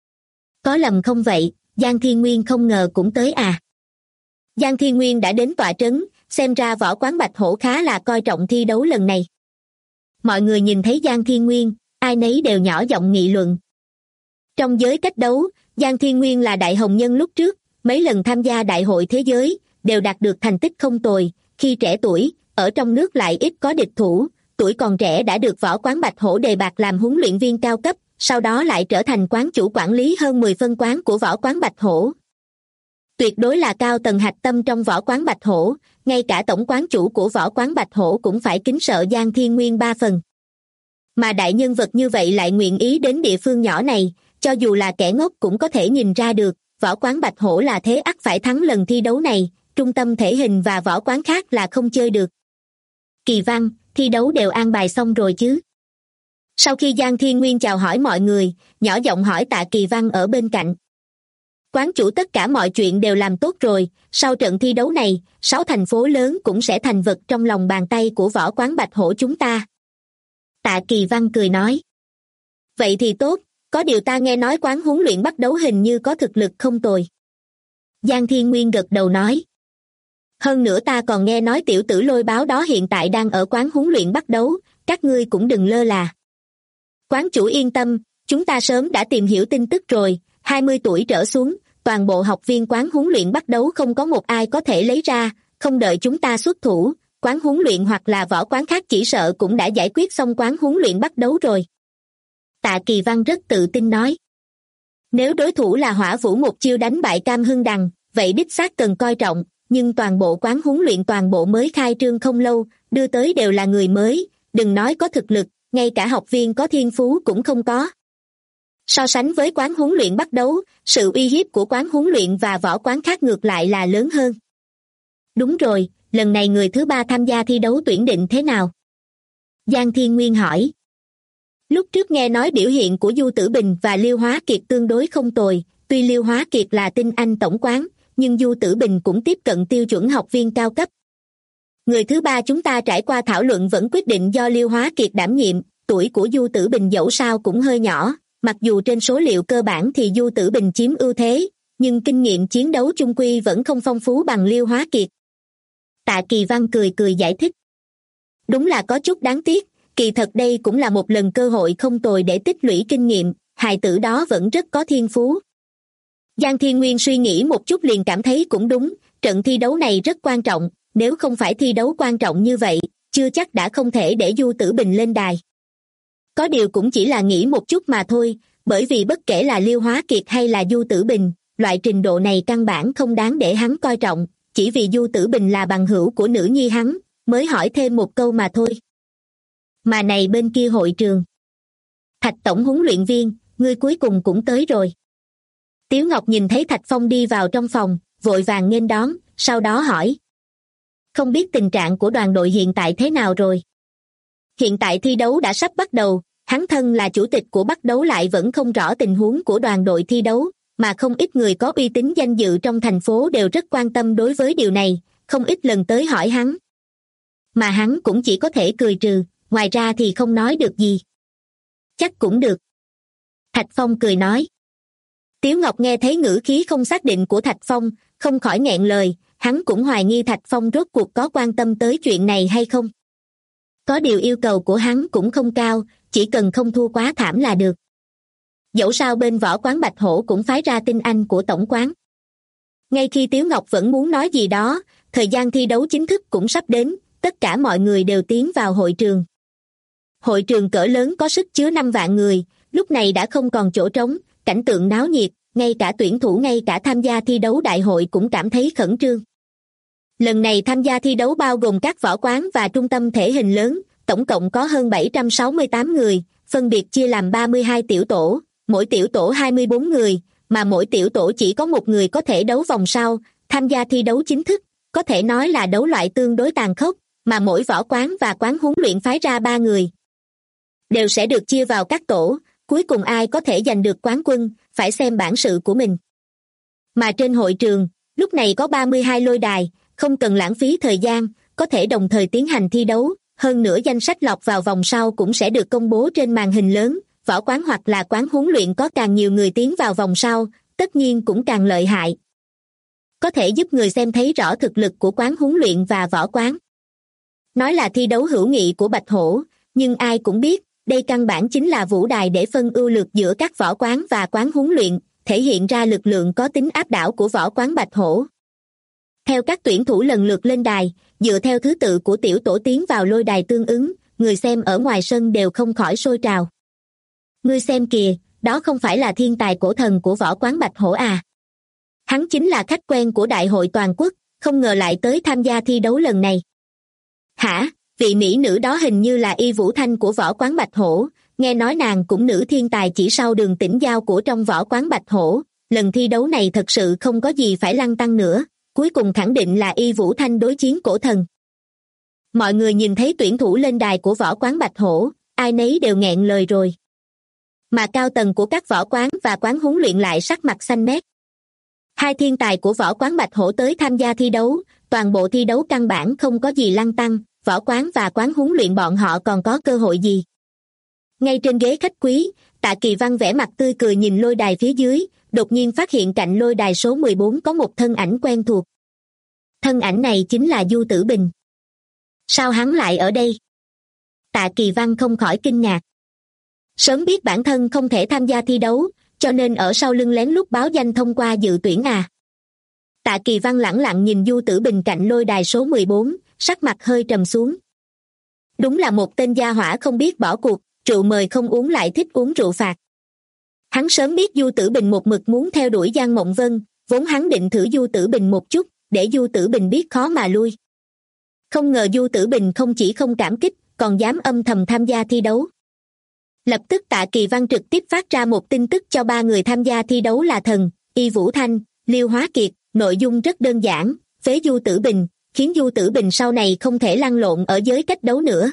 B: Có lầm không vậy, Giang Thiên Nguyên không ngờ cũng tới à? Giang Thiên Nguyên đã đến tọa trấn, xem ra võ quán Bạch Hổ khá là coi trọng thi đấu lần này. Mọi người nhìn thấy Giang Thiên Nguyên, ai nấy đều nhỏ giọng nghị luận. Trong giới cách đấu, Giang Thiên Nguyên là đại hồng nhân lúc trước, mấy lần tham gia đại hội thế giới, đều đạt được thành tích không tồi, khi trẻ tuổi, ở trong nước lại ít có địch thủ, tuổi còn trẻ đã được võ quán Bạch Hổ đề bạt làm huấn luyện viên cao cấp, sau đó lại trở thành quán chủ quản lý hơn 10 phân quán của võ quán Bạch Hổ. Tuyệt đối là cao tầng hạch tâm trong võ quán Bạch Hổ, ngay cả tổng quán chủ của võ quán Bạch Hổ cũng phải kính sợ Giang Thiên Nguyên 3 phần. Mà đại nhân vật như vậy lại nguyện ý đến địa phương nhỏ này, cho dù là kẻ ngốc cũng có thể nhìn ra được, võ quán Bạch Hổ là thế ắt phải thắng lần thi đấu này, trung tâm thể hình và võ quán khác là không chơi được. Kỳ Văn, thi đấu đều an bài xong rồi chứ? Sau khi Giang Thiên Nguyên chào hỏi mọi người, nhỏ giọng hỏi Tạ Kỳ Văn ở bên cạnh. Quán chủ tất cả mọi chuyện đều làm tốt rồi, sau trận thi đấu này, 6 thành phố lớn cũng sẽ thành vật trong lòng bàn tay của võ quán Bạch Hổ chúng ta. Tạ Kỳ Văn cười nói. Vậy thì tốt, có điều ta nghe nói quán huấn luyện bắt đấu hình như có thực lực không tồi. Giang Thiên Nguyên gật đầu nói. Hơn nữa ta còn nghe nói tiểu tử Lôi Báo đó hiện tại đang ở quán huấn luyện bắt đấu, các ngươi cũng đừng lơ là. Quán chủ yên tâm, chúng ta sớm đã tìm hiểu tin tức rồi, 20 tuổi trở xuống, toàn bộ học viên quán huấn luyện bắt đấu không có một ai có thể lấy ra, không đợi chúng ta xuất thủ, quán huấn luyện hoặc là võ quán khác chỉ sợ cũng đã giải quyết xong quán huấn luyện bắt đấu rồi. Tạ Kỳ Văn rất tự tin nói. Nếu đối thủ là Hỏa Vũ một chiêu đánh bại Cam Hưng Đằng, vậy đích xác cần coi trọng, nhưng toàn bộ quán huấn luyện toàn bộ mới khai trương không lâu, đưa tới đều là người mới, đừng nói có thực lực, ngay cả học viên có thiên phú cũng không có. So sánh với quán huấn luyện bắt đấu, sự uy hiếp của quán huấn luyện và võ quán khác ngược lại là lớn hơn. Đúng rồi, lần này người thứ 3 tham gia thi đấu tuyển định thế nào? Giang Thiên Nguyên hỏi. Lúc trước nghe nói biểu hiện của Du Tử Bình và Liêu Hóa Kiệt tương đối không tồi, tuy Liêu Hóa Kiệt là tinh anh tổng quán, nhưng Du Tử Bình cũng tiếp cận tiêu chuẩn học viên cao cấp. Người thứ 3 chúng ta trải qua thảo luận vẫn quyết định do Liêu Hóa Kiệt đảm nhiệm, tuổi của Du Tử Bình dẫu sao cũng hơi nhỏ, mặc dù trên số liệu cơ bản thì Du Tử Bình chiếm ưu thế, nhưng kinh nghiệm chiến đấu chung quy vẫn không phong phú bằng Liêu Hóa Kiệt. Tạ Kỳ Văn cười cười giải thích. Đúng là có chút đáng tiếc, kỳ thật đây cũng là một lần cơ hội không tồi để tích lũy kinh nghiệm, hài tử đó vẫn rất có thiên phú. Giang Thiên Nguyên suy nghĩ một chút liền cảm thấy cũng đúng, trận thi đấu này rất quan trọng, nếu không phải thi đấu quan trọng như vậy, chưa chắc đã không thể để Du Tử Bình lên đài. Có điều cũng chỉ là nghĩ một chút mà thôi, bởi vì bất kể là Liêu Hóa Kiệt hay là Du Tử Bình, loại trình độ này căn bản không đáng để hắn coi trọng, chỉ vì Du Tử Bình là bằng hữu của nữ nhi hắn, mới hỏi thêm một câu mà thôi. Mà này bên kia hội trường. Thạch tổng huấn luyện viên, ngươi cuối cùng cũng tới rồi. Tiếu Ngọc nhìn thấy Thạch Phong đi vào trong phòng, vội vàng nghênh đón, sau đó hỏi. Không biết tình trạng của đoàn đội hiện tại thế nào rồi? Hiện tại thi đấu đã sắp bắt đầu, hắn thân là chủ tịch của bắt đấu lại vẫn không rõ tình huống của đoàn đội thi đấu, mà không ít người có uy tín danh dự trong thành phố đều rất quan tâm đối với điều này, không ít lần tới hỏi hắn. Mà hắn cũng chỉ có thể cười trừ, ngoài ra thì không nói được gì. Chắc cũng được. Thạch Phong cười nói. Tiếu Ngọc nghe thấy ngữ khí không xác định của Thạch Phong, không khỏi nghẹn lời, hắn cũng hoài nghi Thạch Phong rốt cuộc có quan tâm tới chuyện này hay không. Có điều yêu cầu của hắn cũng không cao, chỉ cần không thua quá thảm là được. Dẫu sao bên võ quán Bạch Hổ cũng phái ra tinh anh của tổng quán. Ngay khi Tiếu Ngọc vẫn muốn nói gì đó, thời gian thi đấu chính thức cũng sắp đến, tất cả mọi người đều tiến vào hội trường. Hội trường cỡ lớn có sức chứa 5 vạn người, lúc này đã không còn chỗ trống, cảnh tượng náo nhiệt, ngay cả tuyển thủ ngay cả tham gia thi đấu đại hội cũng cảm thấy khẩn trương. Lần này tham gia thi đấu bao gồm các võ quán và trung tâm thể hình lớn, tổng cộng có hơn 768 người, phân biệt chia làm 32 tiểu tổ, mỗi tiểu tổ 24 người, mà mỗi tiểu tổ chỉ có một người có thể đấu vòng sau, tham gia thi đấu chính thức, có thể nói là đấu loại tương đối tàn khốc, mà mỗi võ quán và quán huấn luyện phái ra 3 người. Đều sẽ được chia vào các tổ, cuối cùng ai có thể giành được quán quân, phải xem bản sự của mình. Mà trên hội trường, lúc này có 32 lôi đài, không cần lãng phí thời gian, có thể đồng thời tiến hành thi đấu, hơn nữa danh sách lọt vào vòng sau cũng sẽ được công bố trên màn hình lớn, võ quán hoặc là quán huấn luyện có càng nhiều người tiến vào vòng sau, tất nhiên cũng càng lợi hại. Có thể giúp người xem thấy rõ thực lực của quán huấn luyện và võ quán. Nói là thi đấu hữu nghị của Bạch Hổ, nhưng ai cũng biết, đây căn bản chính là vũ đài để phân ưu lược giữa các võ quán và quán huấn luyện, thể hiện ra lực lượng có tính áp đảo của võ quán Bạch Hổ. Theo các tuyển thủ lần lượt lên đài, dựa theo thứ tự của tiểu tổ tiến vào lôi đài tương ứng, người xem ở ngoài sân đều không khỏi sôi trào. Ngươi xem kìa, đó không phải là thiên tài cổ thần của võ quán Bạch Hổ à? Hắn chính là khách quen của đại hội toàn quốc, không ngờ lại tới tham gia thi đấu lần này. Hả, vị mỹ nữ đó hình như là Y Vũ Thanh của võ quán Bạch Hổ, nghe nói nàng cũng nữ thiên tài chỉ sau Đường Tĩnh Giao của trong võ quán Bạch Hổ. Lần thi đấu này thật sự không có gì phải lăn tăn nữa, cuối cùng khẳng định là Y Vũ Thanh đối chiến cổ thần. Mọi người nhìn thấy tuyển thủ lên đài của võ quán Bạch Hổ, ai nấy đều nghẹn lời rồi. Mà cao tầng của các võ quán và quán huấn luyện lại sắc mặt xanh mét. Hai thiên tài của võ quán Bạch Hổ tới tham gia thi đấu, toàn bộ thi đấu căn bản không có gì lăn tăn, võ quán và quán huấn luyện bọn họ còn có cơ hội gì. Ngay trên ghế khách quý, Tạ Kỳ Văn vẻ mặt tươi cười nhìn lôi đài phía dưới, đột nhiên phát hiện cạnh lôi đài số 14 có một thân ảnh quen thuộc. Thân ảnh này chính là Du Tử Bình. Sao hắn lại ở đây? Tạ Kỳ Văn không khỏi kinh ngạc. Sớm biết bản thân không thể tham gia thi đấu, cho nên ở sau lưng lén lút báo danh thông qua dự tuyển à? Tạ Kỳ Văn lẳng lặng nhìn Du Tử Bình cạnh lôi đài số 14, sắc mặt hơi trầm xuống. Đúng là một tên gia hỏa không biết bỏ cuộc, rượu mời không uống lại thích uống rượu phạt. Hắn sớm biết Du Tử Bình một mực muốn theo đuổi Giang Mộng Vân, vốn hắn định thử Du Tử Bình một chút, để Du Tử Bình biết khó mà lui. Không ngờ Du Tử Bình không chỉ không cảm kích, còn dám âm thầm tham gia thi đấu. Lập tức Tạ Kỳ Văn trực tiếp phát ra một tin tức cho ba người tham gia thi đấu là Thần, Y Vũ Thanh, Liêu Hóa Kiệt, nội dung rất đơn giản, phế Du Tử Bình, khiến Du Tử Bình sau này không thể lăn lộn ở giới cách đấu nữa.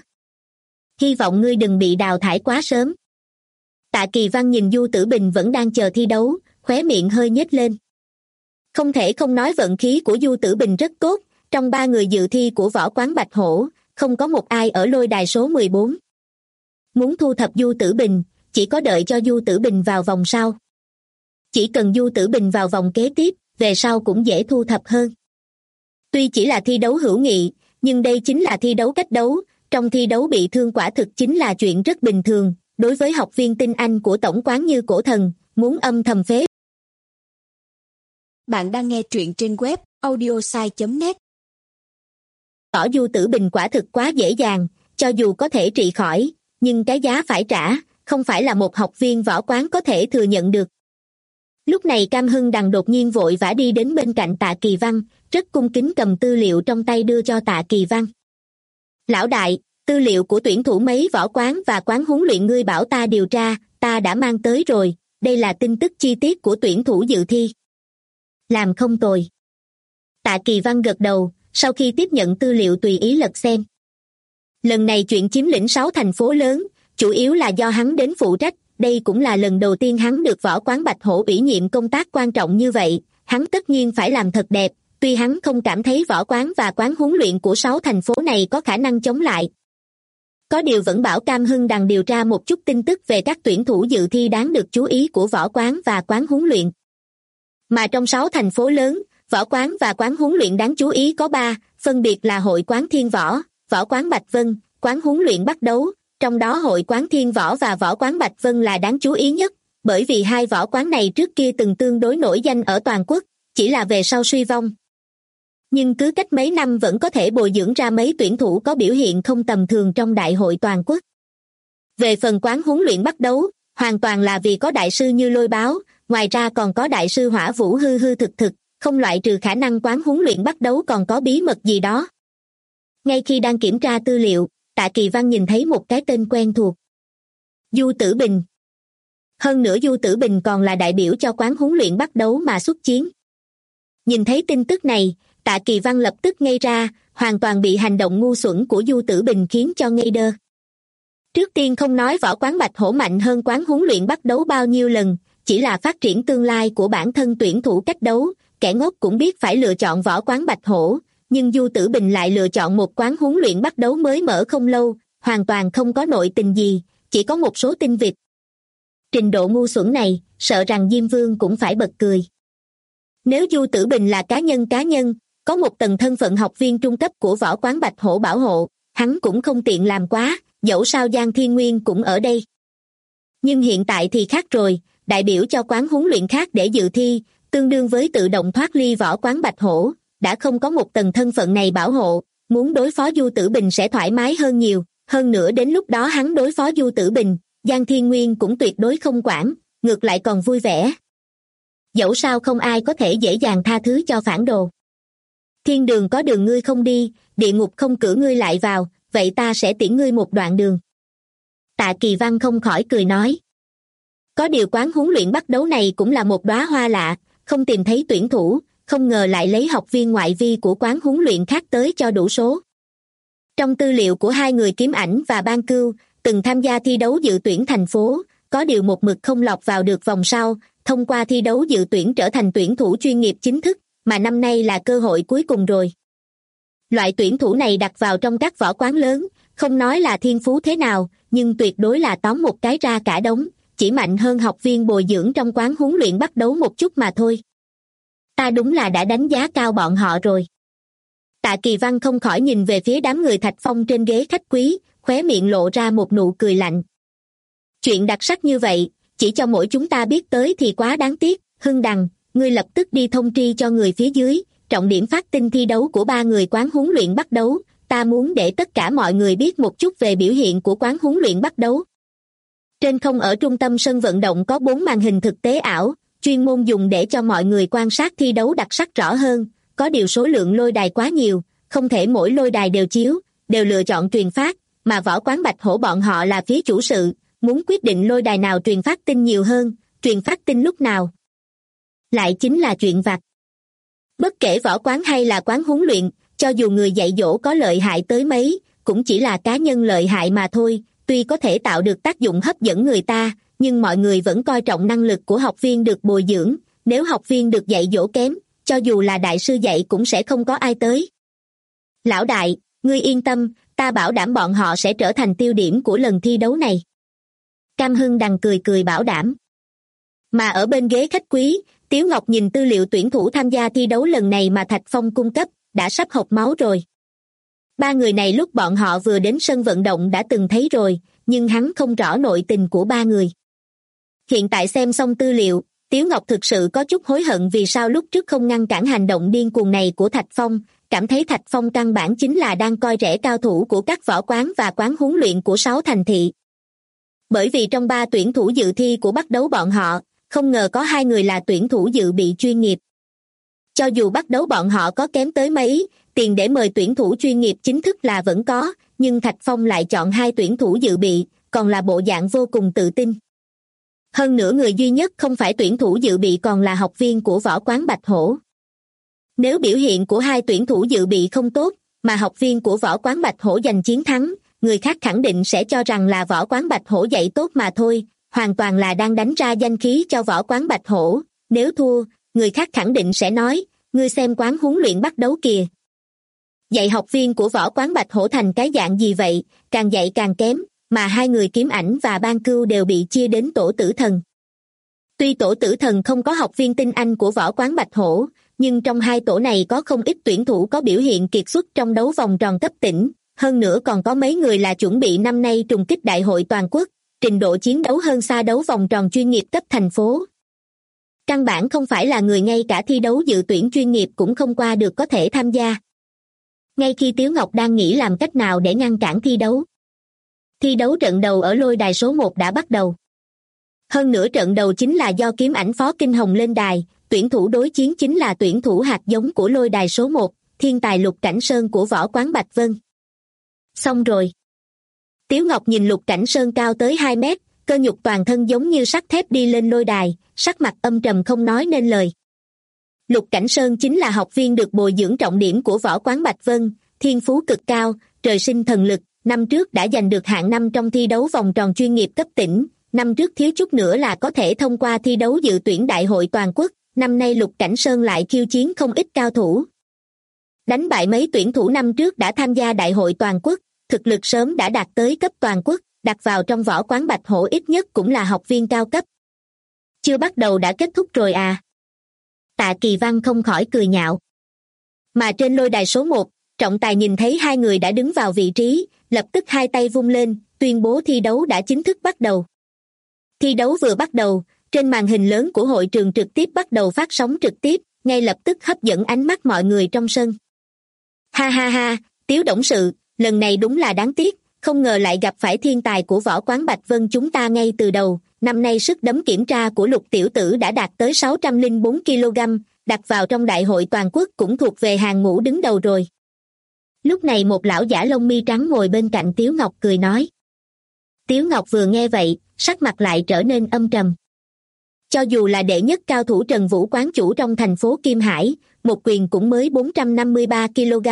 B: Hy vọng ngươi đừng bị đào thải quá sớm. Tạ Kỳ Văn nhìn Du Tử Bình vẫn đang chờ thi đấu, khóe miệng hơi nhếch lên. Không thể không nói vận khí của Du Tử Bình rất tốt, trong ba người dự thi của võ quán Bạch Hổ, không có một ai ở lôi đài số 14. Muốn thu thập Du Tử Bình, chỉ có đợi cho Du Tử Bình vào vòng sau. Chỉ cần Du Tử Bình vào vòng kế tiếp, về sau cũng dễ thu thập hơn. Tuy chỉ là thi đấu hữu nghị, nhưng đây chính là thi đấu cách đấu, trong thi đấu bị thương quả thực chính là chuyện rất bình thường, đối với học viên tinh anh của tổng quán như cổ thần, muốn âm thầm phế.
C: Bạn đang nghe truyện trên web audiosai.net.
B: Tỏ Du Tử Bình quả thực quá dễ dàng, cho dù có thể trị khỏi, nhưng cái giá phải trả, không phải là một học viên võ quán có thể thừa nhận được. Lúc này Cam Hưng Đằng đột nhiên vội vã đi đến bên cạnh Tạ Kỳ Văn, rất cung kính cầm tư liệu trong tay đưa cho Tạ Kỳ Văn. Lão đại, tư liệu của tuyển thủ mấy võ quán và quán huấn luyện ngươi bảo ta điều tra, ta đã mang tới rồi, đây là tin tức chi tiết của tuyển thủ dự thi. Làm không tồi. Tạ Kỳ Văn gật đầu, sau khi tiếp nhận tư liệu tùy ý lật xem. Lần này chuyện chiếm lĩnh 6 thành phố lớn, chủ yếu là do hắn đến phụ trách, đây cũng là lần đầu tiên hắn được võ quán Bạch Hổ ủy nhiệm công tác quan trọng như vậy, hắn tất nhiên phải làm thật đẹp, tuy hắn không cảm thấy võ quán và quán huấn luyện của 6 thành phố này có khả năng chống lại. Có điều vẫn bảo Cam Hưng Đằng điều tra một chút tin tức về các tuyển thủ dự thi đáng được chú ý của võ quán và quán huấn luyện. Mà trong 6 thành phố lớn, võ quán và quán huấn luyện đáng chú ý có 3, phân biệt là Hội quán Thiên Võ, võ quán Bạch Vân, quán huấn luyện Bắt Đấu, trong đó Hội quán Thiên Võ và võ quán Bạch Vân là đáng chú ý nhất, bởi vì hai võ quán này trước kia từng tương đối nổi danh ở toàn quốc, chỉ là về sau suy vong. Nhưng cứ cách mấy năm vẫn có thể bồi dưỡng ra mấy tuyển thủ có biểu hiện không tầm thường trong đại hội toàn quốc. Về phần quán huấn luyện Bắt Đấu, hoàn toàn là vì có đại sư như Lôi Báo, ngoài ra còn có đại sư Hỏa Vũ hư hư thực thực, không loại trừ khả năng quán huấn luyện Bắt Đấu còn có bí mật gì đó. Ngay khi đang kiểm tra tư liệu, Tạ Kỳ Văn nhìn thấy một cái tên quen thuộc. Du Tử Bình. Hơn nữa Du Tử Bình còn là đại biểu cho quán huấn luyện Bắt Đấu mà xuất chiến. Nhìn thấy tin tức này, Tạ Kỳ Văn lập tức ngây ra, hoàn toàn bị hành động ngu xuẩn của Du Tử Bình khiến cho ngây đơ. Trước tiên không nói võ quán Bạch Hổ mạnh hơn quán huấn luyện Bắt Đấu bao nhiêu lần, chỉ là phát triển tương lai của bản thân tuyển thủ cách đấu, kẻ ngốc cũng biết phải lựa chọn võ quán Bạch Hổ, nhưng Du Tử Bình lại lựa chọn một quán huấn luyện Bắt Đấu mới mở không lâu, hoàn toàn không có nội tình gì, chỉ có một số tin vịt. Trình độ ngu xuẩn này, sợ rằng Diêm Vương cũng phải bật cười. Nếu Du Tử Bình là cá nhân, có một tầng thân phận học viên trung cấp của võ quán Bạch Hổ bảo hộ, hắn cũng không tiện làm quá, dẫu sao Giang Thiên Nguyên cũng ở đây. Nhưng hiện tại thì khác rồi, đại biểu cho quán huấn luyện khác để dự thi, tương đương với tự động thoát ly võ quán Bạch Hổ, đã không có một tầng thân phận này bảo hộ, muốn đối phó Du Tử Bình sẽ thoải mái hơn nhiều, hơn nữa đến lúc đó hắn đối phó Du Tử Bình, Giang Thiên Nguyên cũng tuyệt đối không quản, ngược lại còn vui vẻ. Dẫu sao không ai có thể dễ dàng tha thứ cho phản đồ. Thiên đường có đường ngươi không đi, địa ngục không cử ngươi lại vào, vậy ta sẽ tiễn ngươi một đoạn đường. Tạ Kỳ Văn không khỏi cười nói. Có điều quán huấn luyện bắt đấu này cũng là một đóa hoa lạ, không tìm thấy tuyển thủ, không ngờ lại lấy học viên ngoại vi của quán huấn luyện khác tới cho đủ số. Trong tư liệu của hai người Kiếm Ảnh và Ban Cưu, từng tham gia thi đấu dự tuyển thành phố, có điều một mực không lọt vào được vòng sau, thông qua thi đấu dự tuyển trở thành tuyển thủ chuyên nghiệp chính thức, mà năm nay là cơ hội cuối cùng rồi. Loại tuyển thủ này đặt vào trong các võ quán lớn, không nói là thiên phú thế nào, nhưng tuyệt đối là tóm một cái ra cả đống, chỉ mạnh hơn học viên bồi dưỡng trong quán huấn luyện bắt đấu một chút mà thôi. Ta đúng là đã đánh giá cao bọn họ rồi. Tạ Kỳ Văn không khỏi nhìn về phía đám người Thạch Phong trên ghế khách quý, khóe miệng lộ ra một nụ cười lạnh. Chuyện đặc sắc như vậy, chỉ cho mỗi chúng ta biết tới thì quá đáng tiếc. Hưng Đằng, ngươi lập tức đi thông tri cho người phía dưới, trọng điểm phát tin thi đấu của 3 người quán huấn luyện bắt đấu, ta muốn để tất cả mọi người biết một chút về biểu hiện của quán huấn luyện bắt đấu. Trên không ở trung tâm sân vận động có 4 màn hình thực tế ảo, chuyên môn dùng để cho mọi người quan sát thi đấu đặc sắc rõ hơn, có điều số lượng lôi đài quá nhiều, không thể mỗi lôi đài đều chiếu, đều lựa chọn truyền phát, mà võ quán Bạch Hổ bọn họ là phía chủ sự, muốn quyết định lôi đài nào truyền phát tin nhiều hơn, truyền phát tin lúc nào. Lại chính là chuyện vặt. Bất kể võ quán hay là quán huấn luyện, cho dù người dạy dỗ có lợi hại tới mấy, cũng chỉ là cá nhân lợi hại mà thôi, tuy có thể tạo được tác dụng hấp dẫn người ta, nhưng mọi người vẫn coi trọng năng lực của học viên được bồi dưỡng, nếu học viên được dạy dỗ kém, cho dù là đại sư dạy cũng sẽ không có ai tới. Lão đại, ngươi yên tâm, ta bảo đảm bọn họ sẽ trở thành tiêu điểm của lần thi đấu này. Cam Hưng Đằng cười cười bảo đảm. Mà ở bên ghế khách quý, Tiếu Ngọc nhìn tư liệu tuyển thủ tham gia thi đấu lần này mà Thạch Phong cung cấp, đã sắp hộc máu rồi. 3 người này lúc bọn họ vừa đến sân vận động đã từng thấy rồi, nhưng hắn không rõ nội tình của 3 người. Hiện tại xem xong tư liệu, Tiếu Ngọc thực sự có chút hối hận vì sao lúc trước không ngăn cản hành động điên cuồng này của Thạch Phong, cảm thấy Thạch Phong căn bản chính là đang coi rẻ cao thủ của các võ quán và quán huấn luyện của 6 thành thị. Bởi vì trong 3 tuyển thủ dự thi của bắt đấu bọn họ, không ngờ có 2 người là tuyển thủ dự bị chuyên nghiệp. Cho dù bắt đấu bọn họ có kém tới mấy, tiền để mời tuyển thủ chuyên nghiệp chính thức là vẫn có, nhưng Thạch Phong lại chọn 2 tuyển thủ dự bị, còn là bộ dạng vô cùng tự tin. Hơn nữa người duy nhất không phải tuyển thủ dự bị còn là học viên của võ quán Bạch Hổ. Nếu biểu hiện của 2 tuyển thủ dự bị không tốt, mà học viên của võ quán Bạch Hổ giành chiến thắng, người khác khẳng định sẽ cho rằng là võ quán Bạch Hổ dạy tốt mà thôi, hoàn toàn là đang đánh ra danh khí cho võ quán Bạch Hổ. Nếu thua, người khác khẳng định sẽ nói, ngươi xem quán huấn luyện bắt đấu kìa. Dạy học viên của võ quán Bạch Hổ thành cái dạng gì vậy, càng dạy càng kém, mà 2 người Kiếm Ảnh và Ban Cưu đều bị chia đến tổ tử thần. Tuy tổ tử thần không có học viên tinh anh của võ quán Bạch Hổ, nhưng trong 2 tổ này có không ít tuyển thủ có biểu hiện kiệt xuất trong đấu vòng tròn cấp tỉnh, hơn nữa còn có mấy người là chuẩn bị năm nay trùng kích đại hội toàn quốc, trình độ chiến đấu hơn xa đấu vòng tròn chuyên nghiệp cấp thành phố. Căn bản không phải là người ngay cả thi đấu dự tuyển chuyên nghiệp cũng không qua được có thể tham gia. Ngay khi Tiếu Ngọc đang nghĩ làm cách nào để ngăn cản thi đấu. Thi đấu trận đầu ở lôi đài số 1 đã bắt đầu. Hơn nữa trận đầu chính là do Kiếm Ảnh Phó Kinh Hồng lên đài, tuyển thủ đối chiến chính là tuyển thủ hạt giống của lôi đài số 1, thiên tài Lục Cảnh Sơn của võ quán Bạch Vân. Xong rồi. Tiếu Ngọc nhìn Lục Cảnh Sơn cao tới 2 mét, cơ nhục toàn thân giống như sắt thép đi lên lôi đài, sắc mặt âm trầm không nói nên lời. Lục Cảnh Sơn chính là học viên được bồi dưỡng trọng điểm của võ quán Bạch Vân, thiên phú cực cao, trời sinh thần lực, năm trước đã giành được hạng 5 trong thi đấu vòng tròn chuyên nghiệp cấp tỉnh, năm trước thiếu chút nữa là có thể thông qua thi đấu dự tuyển đại hội toàn quốc, năm nay Lục Cảnh Sơn lại khiêu chiến không ít cao thủ. Đánh bại mấy tuyển thủ năm trước đã tham gia đại hội toàn quốc, thực lực sớm đã đạt tới cấp toàn quốc, đặt vào trong võ quán Bạch Hổ ít nhất cũng là học viên cao cấp. Chưa bắt đầu đã kết thúc rồi à? Tạ Kỳ Văn không khỏi cười nhạo. Mà trên lôi đài số 1, trọng tài nhìn thấy 2 người đã đứng vào vị trí, lập tức 2 tay vung lên, tuyên bố thi đấu đã chính thức bắt đầu. Thi đấu vừa bắt đầu, trên màn hình lớn của hội trường trực tiếp bắt đầu phát sóng trực tiếp, ngay lập tức hấp dẫn ánh mắt mọi người trong sân. Ha ha ha, Tiếu董sự, lần này đúng là đáng tiếc, không ngờ lại gặp phải thiên tài của võ quán Bạch Vân chúng ta ngay từ đầu. Năm nay sức đấm kiểm tra của Lục tiểu tử đã đạt tới 604 kg, đặt vào trong đại hội toàn quốc cũng thuộc về hàng ngũ đứng đầu rồi. Lúc này một lão giả lông mi trắng ngồi bên cạnh Tiếu Ngọc cười nói. Tiếu Ngọc vừa nghe vậy, sắc mặt lại trở nên âm trầm. Cho dù là đệ nhất cao thủ Trần Vũ quán chủ trong thành phố Kim Hải, một quyền cũng mới 453 kg.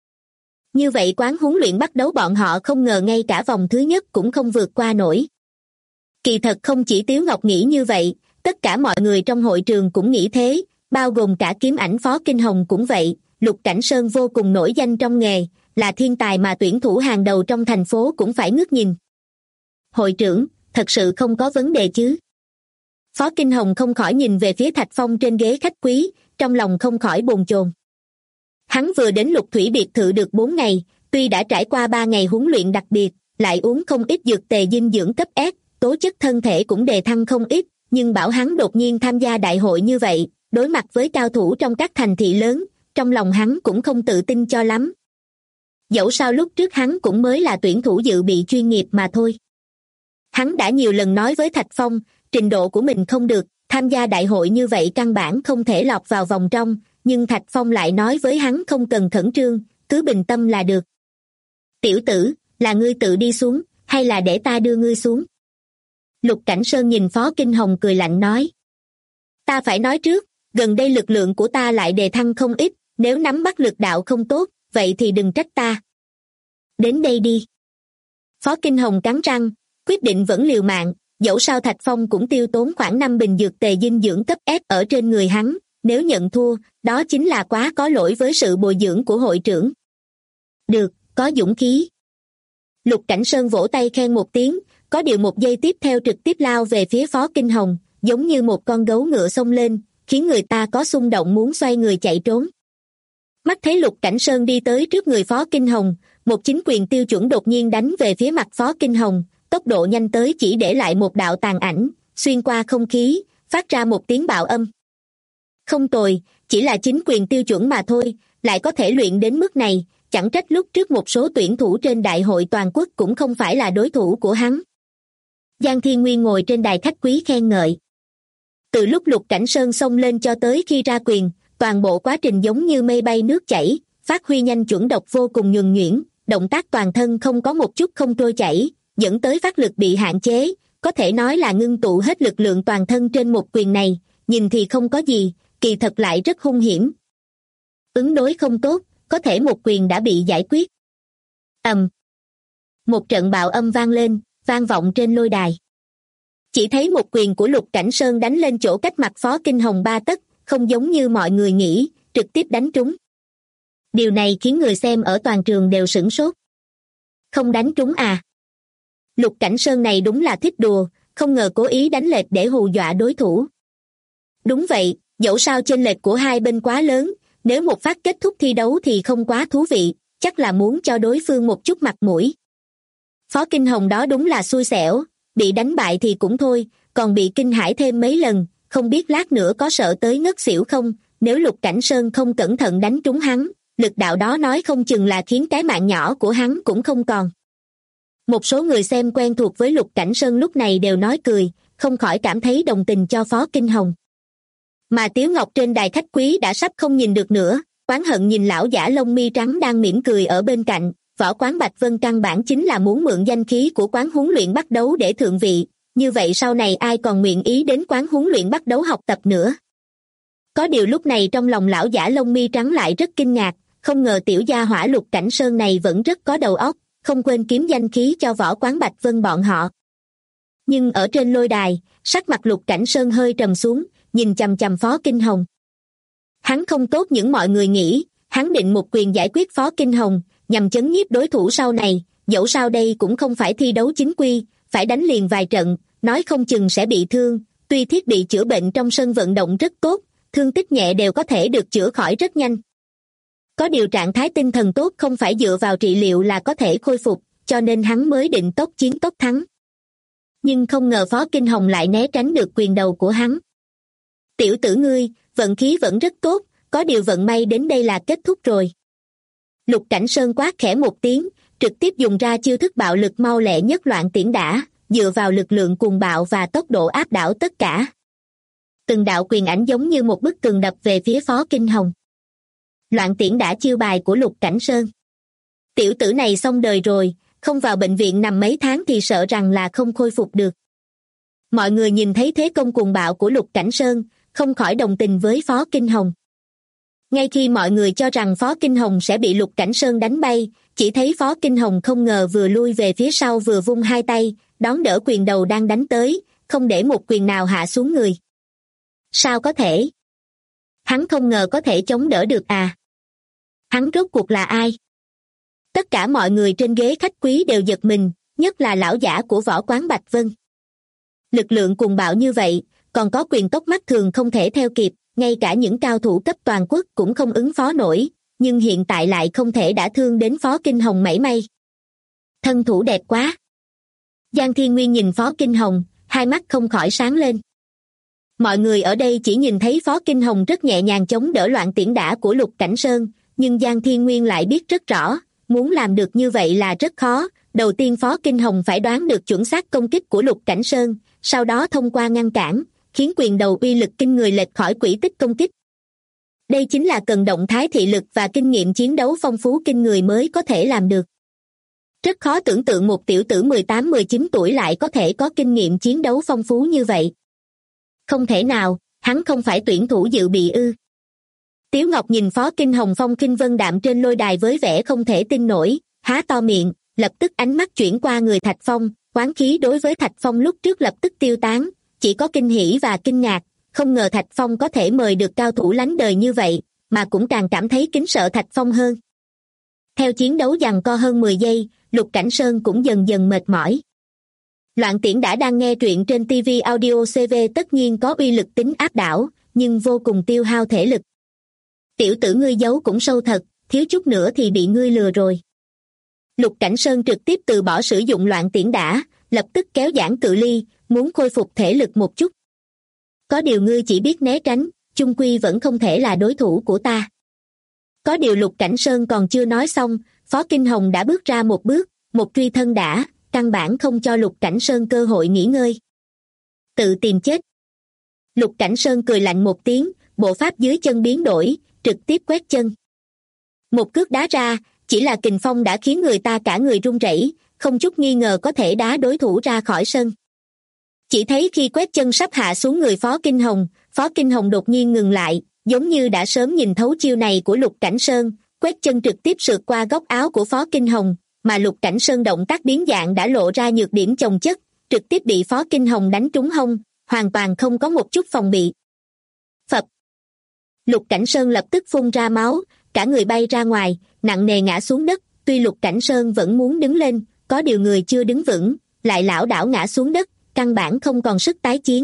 B: Như vậy quán huấn luyện bắt đấu bọn họ không ngờ ngay cả vòng thứ nhất cũng không vượt qua nổi. Kỳ thật không chỉ Tiếu Ngọc nghĩ như vậy, tất cả mọi người trong hội trường cũng nghĩ thế, bao gồm cả kiếm ảnh Phó Kinh Hồng cũng vậy. Lục Cảnh Sơn vô cùng nổi danh trong nghề, là thiên tài mà tuyển thủ hàng đầu trong thành phố cũng phải ngước nhìn. Hội trưởng, thật sự không có vấn đề chứ? Phó Kinh Hồng không khỏi nhìn về phía Thạch Phong trên ghế khách quý, trong lòng không khỏi bồn chồn. Hắn vừa đến Lục Thủy biệt thự được 4 ngày, tuy đã trải qua 3 ngày huấn luyện đặc biệt, lại uống không ít dược tề dinh dưỡng cấp S, tố chất thân thể cũng đề thăng không ít, nhưng bảo hắn đột nhiên tham gia đại hội như vậy, đối mặt với cao thủ trong các thành thị lớn, trong lòng hắn cũng không tự tin cho lắm. Dẫu sao lúc trước hắn cũng mới là tuyển thủ dự bị chuyên nghiệp mà thôi. Hắn đã nhiều lần nói với Thạch Phong, trình độ của mình không được, tham gia đại hội như vậy căn bản không thể lọt vào vòng trong, nhưng Thạch Phong lại nói với hắn không cần khẩn trương, cứ bình tâm là được. Tiểu tử, là ngươi tự đi xuống, hay là để ta đưa ngươi xuống? Lục Cảnh Sơn nhìn Phó Kinh Hồng cười lạnh nói. Ta phải nói trước, gần đây lực lượng của ta lại đề thăng không ít, nếu nắm bắt lực đạo không tốt, vậy thì đừng trách ta. Đến đây đi. Phó Kinh Hồng cắn răng, quyết định vẫn liều mạng, dẫu sao Thạch Phong cũng tiêu tốn khoảng 5 bình dược tề dinh dưỡng cấp S ở trên người hắn, nếu nhận thua, đó chính là quá có lỗi với sự bồi dưỡng của hội trưởng. Được, có dũng khí. Lục Cảnh Sơn vỗ tay khen một tiếng, có điều một giây tiếp theo trực tiếp lao về phía Phó Kinh Hồng, giống như một con gấu ngựa xông lên, khiến người ta có xung động muốn xoay người chạy trốn. Mắt thấy Lục Cảnh Sơn đi tới trước người Phó Kinh Hồng, một chính quyền tiêu chuẩn đột nhiên đánh về phía mặt Phó Kinh Hồng, tốc độ nhanh tới chỉ để lại một đạo tàn ảnh, xuyên qua không khí, phát ra một tiếng bạo âm. Không tồi, chỉ là chính quyền tiêu chuẩn mà thôi, lại có thể luyện đến mức này, chẳng trách lúc trước một số tuyển thủ trên đại hội toàn quốc cũng không phải là đối thủ của hắn. Giang Thiên Nguyên ngồi trên đài khách quý khen ngợi. Từ lúc Lục Cảnh Sơn xông lên cho tới khi ra quyền, toàn bộ quá trình giống như mây bay nước chảy, phát huy nhanh chuẩn độc vô cùng nhuần nhuyễn, động tác toàn thân không có một chút không trôi chảy, dẫn tới phát lực bị hạn chế, có thể nói là ngưng tụ hết lực lượng toàn thân trên một quyền này, nhìn thì không có gì, kỳ thật lại rất hung hiểm. Ứng đối không tốt, có thể một quyền đã bị giải quyết. Một trận bạo âm vang lên, vang vọng trên lôi đài. Chỉ thấy một quyền của Lục Cảnh Sơn đánh lên chỗ cách mặt Phó Kinh Hồng 3 tấc, không giống như mọi người nghĩ, trực tiếp đánh trúng. Điều này khiến người xem ở toàn trường đều sửng sốt. Không đánh trúng à? Lục Cảnh Sơn này đúng là thích đùa, không ngờ cố ý đánh lệch để hù dọa đối thủ. Đúng vậy, dẫu sao chênh lệch của hai bên quá lớn, nếu một phát kết thúc thi đấu thì không quá thú vị, chắc là muốn cho đối phương một chút mặt mũi. Phó Kinh Hồng đó đúng là xui xẻo, bị đánh bại thì cũng thôi, còn bị kinh hãi thêm mấy lần, không biết lát nữa có sợ tới ngất xỉu không, nếu Lục Cảnh Sơn không cẩn thận đánh trúng hắn, lực đạo đó nói không chừng là khiến cái mạng nhỏ của hắn cũng không còn. Một số người xem quen thuộc với Lục Cảnh Sơn lúc này đều nói cười, không khỏi cảm thấy đồng tình cho Phó Kinh Hồng. Mà Tiếu Ngọc trên đài khách quý đã sắp không nhìn được nữa, oán hận nhìn lão giả lông mi trắng đang mỉm cười ở bên cạnh. Võ quán Bạch Vân căn bản chính là muốn mượn danh khí của quán huấn luyện bắt đấu để thượng vị, như vậy sau này ai còn nguyện ý đến quán huấn luyện bắt đấu học tập nữa. Có điều lúc này trong lòng lão giả lông mi trắng lại rất kinh ngạc, không ngờ tiểu gia hỏa Lục Cảnh Sơn này vẫn rất có đầu óc, không quên kiếm danh khí cho võ quán Bạch Vân bọn họ. Nhưng ở trên lôi đài, sắc mặt Lục Cảnh Sơn hơi trầm xuống, nhìn chằm chằm Phó Kinh Hồng. Hắn không tốt những mọi người nghĩ, hắn định một quyền giải quyết Phó Kinh Hồng, nhằm chấn nhiếp đối thủ sau này, dẫu sao đây cũng không phải thi đấu chính quy, phải đánh liền vài trận, nói không chừng sẽ bị thương, tuy thiết bị chữa bệnh trong sân vận động rất tốt, thương tích nhẹ đều có thể được chữa khỏi rất nhanh. Có điều trạng thái tinh thần tốt không phải dựa vào trị liệu là có thể khôi phục, cho nên hắn mới định tốc chiến tốc thắng. Nhưng không ngờ Phó Kinh Hồng lại né tránh được quyền đầu của hắn. Tiểu tử ngươi, vận khí vẫn rất tốt, có điều vận may đến đây là kết thúc rồi. Lục Cảnh Sơn quát khẽ một tiếng, trực tiếp dùng ra chiêu thức bạo lực mau lẹ nhất Loạn Tiễn Đả, dựa vào lực lượng cuồng bạo và tốc độ áp đảo tất cả. Từng đạo quyền ảnh giống như một bức tường đập về phía Phó Kinh Hồng. Loạn Tiễn Đả chiêu bài của Lục Cảnh Sơn. Tiểu tử này xong đời rồi, không vào bệnh viện nằm mấy tháng thì sợ rằng là không khôi phục được. Mọi người nhìn thấy thế công cuồng bạo của Lục Cảnh Sơn, không khỏi đồng tình với Phó Kinh Hồng. Ngay khi mọi người cho rằng Phó Kinh Hồng sẽ bị Lục Cảnh Sơn đánh bay, chỉ thấy Phó Kinh Hồng không ngờ vừa lui về phía sau vừa vung hai tay, đón đỡ quyền đầu đang đánh tới, không để một quyền nào hạ xuống người. Sao có thể? Hắn không ngờ có thể chống đỡ được à? Hắn rốt cuộc là ai? Tất cả mọi người trên ghế khách quý đều giật mình, nhất là lão giả của Võ Quán Bạch Vân. Lực lượng cuồng bạo như vậy, còn có quyền tốc mắt thường không thể theo kịp, ngay cả những cao thủ cấp toàn quốc cũng không ứng phó nổi, nhưng hiện tại lại không thể đả thương đến Phó Kinh Hồng mảy may. Thân thủ đẹp quá. Giang Thiên Nguyên nhìn Phó Kinh Hồng, hai mắt không khỏi sáng lên. Mọi người ở đây chỉ nhìn thấy Phó Kinh Hồng rất nhẹ nhàng chống đỡ Loạn Tiễn Đả của Lục Cảnh Sơn, nhưng Giang Thiên Nguyên lại biết rất rõ, muốn làm được như vậy là rất khó. Đầu tiên Phó Kinh Hồng phải đoán được chuẩn xác công kích của Lục Cảnh Sơn, sau đó thông qua ngăn cản, khiến quyền đầu uy lực kinh người lệch khỏi quỹ tích công kích. Đây chính là cần động thái thị lực và kinh nghiệm chiến đấu phong phú kinh người mới có thể làm được. Rất khó tưởng tượng một tiểu tử 18-19 tuổi lại có thể có kinh nghiệm chiến đấu phong phú như vậy. Không thể nào, hắn không phải tuyển thủ dự bị ư? Tiếu Ngọc nhìn Phó Kinh Hồng phong khinh vân đạm trên lôi đài với vẻ không thể tin nổi, há to miệng, lập tức ánh mắt chuyển qua người Thạch Phong, oán khí đối với Thạch Phong lúc trước lập tức tiêu tán, chỉ có kinh hỉ và kinh ngạc, không ngờ Thạch Phong có thể mời được cao thủ lánh đời như vậy, mà cũng càng cảm thấy kính sợ Thạch Phong hơn. Theo chiến đấu giằng co hơn 10 giây, Lục Cảnh Sơn cũng dần dần mệt mỏi. Loạn Tiễn Đả đang nghe truyện trên TV Audio CV tất nhiên có uy lực tính áp đảo, nhưng vô cùng tiêu hao thể lực. Tiểu tử ngươi giấu cũng sâu thật, thiếu chút nữa thì bị ngươi lừa rồi. Lục Cảnh Sơn trực tiếp từ bỏ sử dụng Loạn Tiễn Đả, lập tức kéo giãn cự ly, muốn khôi phục thể lực một chút. Có điều ngươi chỉ biết né tránh, chung quy vẫn không thể là đối thủ của ta. Có điều Lục Cảnh Sơn còn chưa nói xong, Phó Kinh Hồng đã bước ra một bước, một truy thân đả, căn bản không cho Lục Cảnh Sơn cơ hội nghỉ ngơi. Tự tìm chết. Lục Cảnh Sơn cười lạnh một tiếng, bộ pháp dưới chân biến đổi, trực tiếp quét chân. Một cước đá ra, chỉ là kình phong đã khiến người ta cả người run rẩy, không chút nghi ngờ có thể đá đối thủ ra khỏi sân. Chỉ thấy khi quét chân sắp hạ xuống người Phó Kinh Hồng đột nhiên ngừng lại, giống như đã sớm nhìn thấu chiêu này của Lục Cảnh Sơn, quét chân trực tiếp sượt qua góc áo của Phó Kinh Hồng, mà Lục Cảnh Sơn động tác biến dạng đã lộ ra nhược điểm chồng chất, trực tiếp bị Phó Kinh Hồng đánh trúng hông, hoàn toàn không có một chút phòng bị. Phập. Lục Cảnh Sơn lập tức phun ra máu, cả người bay ra ngoài, nặng nề ngã xuống đất, tuy Lục Cảnh Sơn vẫn muốn đứng lên, có điều người chưa đứng vững, lại lảo đảo ngã xuống đất, căn bản không còn sức tái chiến.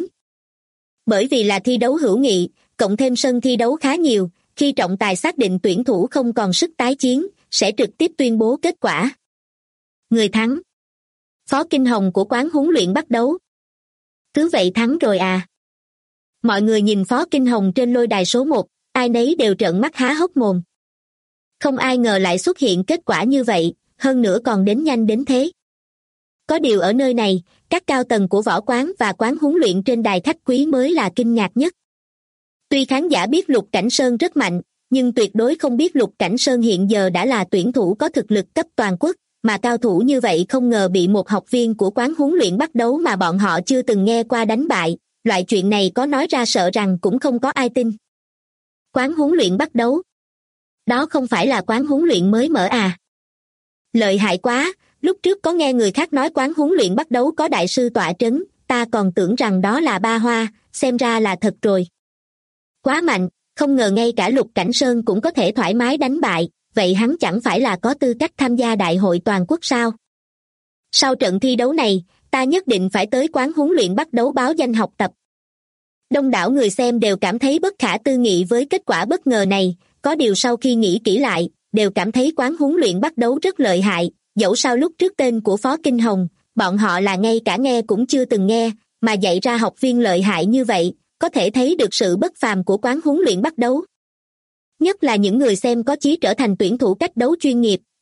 B: Bởi vì là thi đấu hữu nghị, cộng thêm sân thi đấu khá nhiều, khi trọng tài xác định tuyển thủ không còn sức tái chiến, sẽ trực tiếp tuyên bố kết quả. Người thắng. Phó Kinh Hồng của quán huấn luyện bắt đấu. Cứ vậy thắng rồi à? Mọi người nhìn Phó Kinh Hồng trên lôi đài số 1, ai nấy đều trợn mắt há hốc mồm. Không ai ngờ lại xuất hiện kết quả như vậy, hơn nữa còn đến nhanh đến thế. Có điều ở nơi này, các cao tầng của võ quán và quán huấn luyện trên đài khách quý mới là kinh ngạc nhất. Tuy khán giả biết Lục Cảnh Sơn rất mạnh, nhưng tuyệt đối không biết Lục Cảnh Sơn hiện giờ đã là tuyển thủ có thực lực cấp toàn quốc, mà cao thủ như vậy không ngờ bị một học viên của quán huấn luyện bắt đấu mà bọn họ chưa từng nghe qua đánh bại, loại chuyện này có nói ra sợ rằng cũng không có ai tin. Quán huấn luyện bắt đấu? Đó không phải là quán huấn luyện mới mở à? Lợi hại quá, lúc trước có nghe người khác nói quán huấn luyện bắt đấu có đại sư tọa trấn, ta còn tưởng rằng đó là ba hoa, xem ra là thật rồi. Quá mạnh, không ngờ ngay cả Lục Cảnh Sơn cũng có thể thoải mái đánh bại, vậy hắn chẳng phải là có tư cách tham gia đại hội toàn quốc sao? Sau trận thi đấu này, ta nhất định phải tới quán huấn luyện bắt đấu báo danh học tập. Đông đảo người xem đều cảm thấy bất khả tư nghị với kết quả bất ngờ này, có điều sau khi nghĩ kỹ lại, đều cảm thấy quán huấn luyện bắt đấu rất lợi hại, dẫu sao lúc trước tên của Phó Kinh Hồng, bọn họ là ngay cả nghe cũng chưa từng nghe, mà dạy ra học viên lợi hại như vậy, có thể thấy được sự bất phàm của quán huấn luyện bắt đấu. Nhất là những người xem có chí trở thành tuyển thủ cách đấu chuyên nghiệp,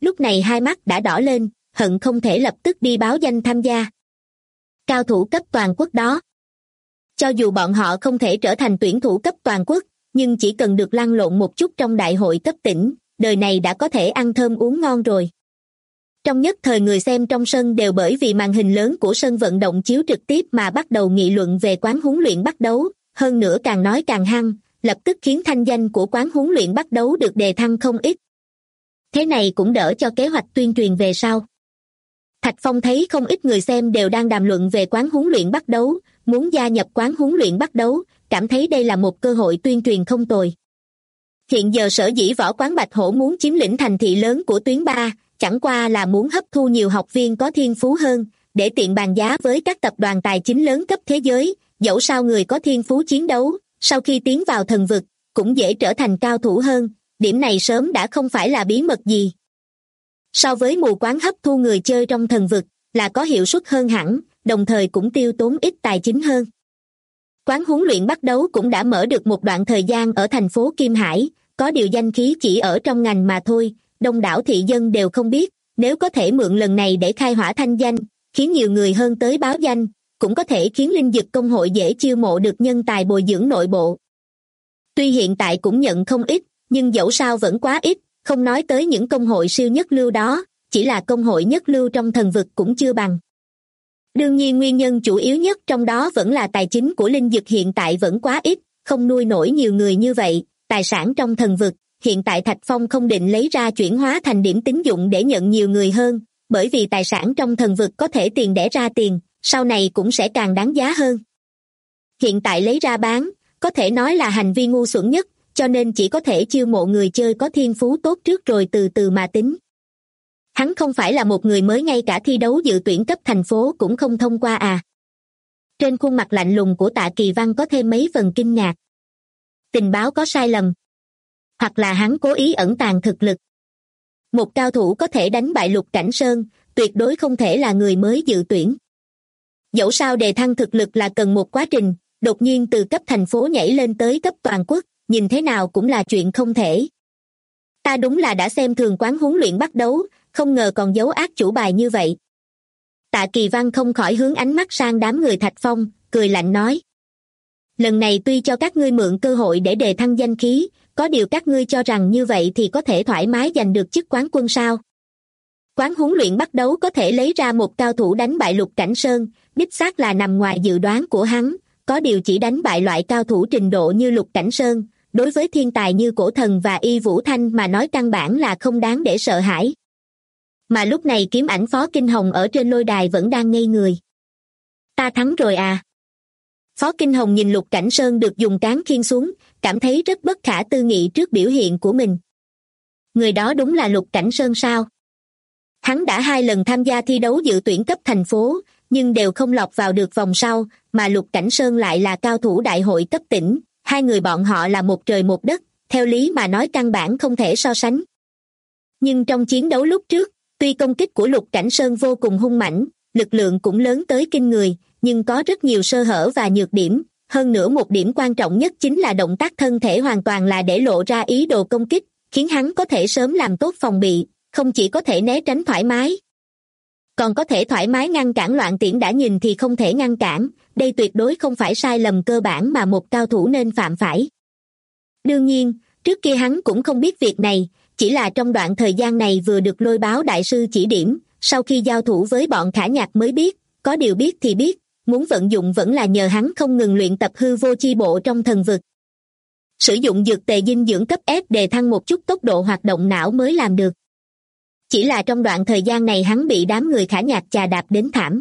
B: lúc này hai mắt đã đỏ lên, hận không thể lập tức đi báo danh tham gia. Cao thủ cấp toàn quốc đó. Cho dù bọn họ không thể trở thành tuyển thủ cấp toàn quốc, nhưng chỉ cần được lăn lộn một chút trong đại hội cấp tỉnh, đời này đã có thể ăn thơm uống ngon rồi. Trong nhất thời người xem trong sân đều bởi vì màn hình lớn của sân vận động chiếu trực tiếp mà bắt đầu nghị luận về quán huấn luyện bắt đấu, hơn nữa càng nói càng hăng, lập tức khiến thanh danh của quán huấn luyện bắt đấu được đề thăng không ít. Thế này cũng đỡ cho kế hoạch tuyên truyền về sau. Thạch Phong thấy không ít người xem đều đang đàm luận về quán huấn luyện bắt đấu, muốn gia nhập quán huấn luyện bắt đấu, cảm thấy đây là một cơ hội tuyên truyền không tồi. Hiện giờ sở dĩ võ quán Bạch Hổ muốn chiếm lĩnh thành thị lớn của tuyến 3, chẳng qua là muốn hấp thu nhiều học viên có thiên phú hơn, để tiện bàn giá với các tập đoàn tài chính lớn cấp thế giới, dẫu sao người có thiên phú chiến đấu, sau khi tiến vào thần vực, cũng dễ trở thành cao thủ hơn, điểm này sớm đã không phải là bí mật gì. So với mù quáng hấp thu người chơi trong thần vực, là có hiệu suất hơn hẳn, đồng thời cũng tiêu tốn ít tài chính hơn. Quán huấn luyện bắt đấu cũng đã mở được một đoạn thời gian ở thành phố Kim Hải, có điều danh khí chỉ ở trong ngành mà thôi, đông đảo thị dân đều không biết, nếu có thể mượn lần này để khai hỏa thanh danh, khiến nhiều người hơn tới báo danh, cũng có thể khiến linh dực công hội dễ chiêu mộ được nhân tài bồi dưỡng nội bộ. Tuy hiện tại cũng nhận không ít, nhưng dẫu sao vẫn quá ít, không nói tới những công hội siêu nhất lưu đó, chỉ là công hội nhất lưu trong thần vực cũng chưa bằng. Đương nhiên nguyên nhân chủ yếu nhất trong đó vẫn là tài chính của linh dực hiện tại vẫn quá ít, không nuôi nổi nhiều người như vậy, tài sản trong thần vực, hiện tại Thạch Phong không định lấy ra chuyển hóa thành điểm tín dụng để nhận nhiều người hơn, bởi vì tài sản trong thần vực có thể tiền đẻ ra tiền, sau này cũng sẽ càng đáng giá hơn. Hiện tại lấy ra bán, có thể nói là hành vi ngu xuẩn nhất, cho nên chỉ có thể chiêu mộ người chơi có thiên phú tốt trước rồi từ từ mà tính. Hắn không phải là một người mới, ngay cả thi đấu dự tuyển cấp thành phố cũng không thông qua à. Trên khuôn mặt lạnh lùng của Tạ Kỳ Văn có thêm mấy phần kinh ngạc. Tình báo có sai lầm. Hoặc là hắn cố ý ẩn tàng thực lực. Một cao thủ có thể đánh bại Lục Cảnh Sơn, tuyệt đối không thể là người mới dự tuyển. Dẫu sao đề thăng thực lực là cần một quá trình, đột nhiên từ cấp thành phố nhảy lên tới cấp toàn quốc, nhìn thế nào cũng là chuyện không thể. Ta đúng là đã xem thường quán huấn luyện bắt đấu, không ngờ còn giấu ác chủ bài như vậy. Tạ Kỳ Văn không khỏi hướng ánh mắt sang đám người Thạch Phong, cười lạnh nói. Lần này tuy cho các ngươi mượn cơ hội để đề thăng danh khí, có điều các ngươi cho rằng như vậy thì có thể thoải mái giành được chức quán quân sao? Quán huấn luyện bắt đấu có thể lấy ra một cao thủ đánh bại Lục Cảnh Sơn, đích xác là nằm ngoài dự đoán của hắn, có điều chỉ đánh bại loại cao thủ trình độ như Lục Cảnh Sơn, đối với thiên tài như Cổ Thần và Y Vũ Thanh mà nói căn bản là không đáng để sợ hãi. Mà lúc này Kiếm Ảnh Phó Kinh Hồng ở trên lôi đài vẫn đang ngây người. Ta thắng rồi à? Phó Kinh Hồng nhìn Lục Cảnh Sơn được dùng cán khiêng xuống, cảm thấy rất bất khả tư nghị trước biểu hiện của mình. Người đó đúng là Lục Cảnh Sơn sao? Hắn đã 2 lần tham gia thi đấu dự tuyển cấp thành phố, nhưng đều không lọt vào được vòng sau, mà Lục Cảnh Sơn lại là cao thủ đại hội cấp tỉnh, hai người bọn họ là một trời một đất, theo lý mà nói căn bản không thể so sánh. Nhưng trong chiến đấu lúc trước, tuy công kích của Lục Cảnh Sơn vô cùng hung mãnh, lực lượng cũng lớn tới kinh người, nhưng có rất nhiều sơ hở và nhược điểm, hơn nữa một điểm quan trọng nhất chính là động tác thân thể hoàn toàn là để lộ ra ý đồ công kích, khiến hắn có thể sớm làm tốt phòng bị, không chỉ có thể né tránh thoải mái, còn có thể thoải mái ngăn cản loạn tiễn đã nhìn thì không thể ngăn cản, đây tuyệt đối không phải sai lầm cơ bản mà một cao thủ nên phạm phải. Đương nhiên, trước kia hắn cũng không biết việc này, chỉ là trong đoạn thời gian này vừa được Lôi Báo đại sư chỉ điểm, sau khi giao thủ với bọn Khả Nhạc mới biết, có điều biết thì biết, muốn vận dụng vẫn là nhờ hắn không ngừng luyện tập hư vô chi bộ trong thần vực. Sử dụng dược tề dinh dưỡng cấp S đề thăng một chút tốc độ hoạt động não mới làm được. Chỉ là trong đoạn thời gian này hắn bị đám người Khả Nhạc chà đạp đến thảm.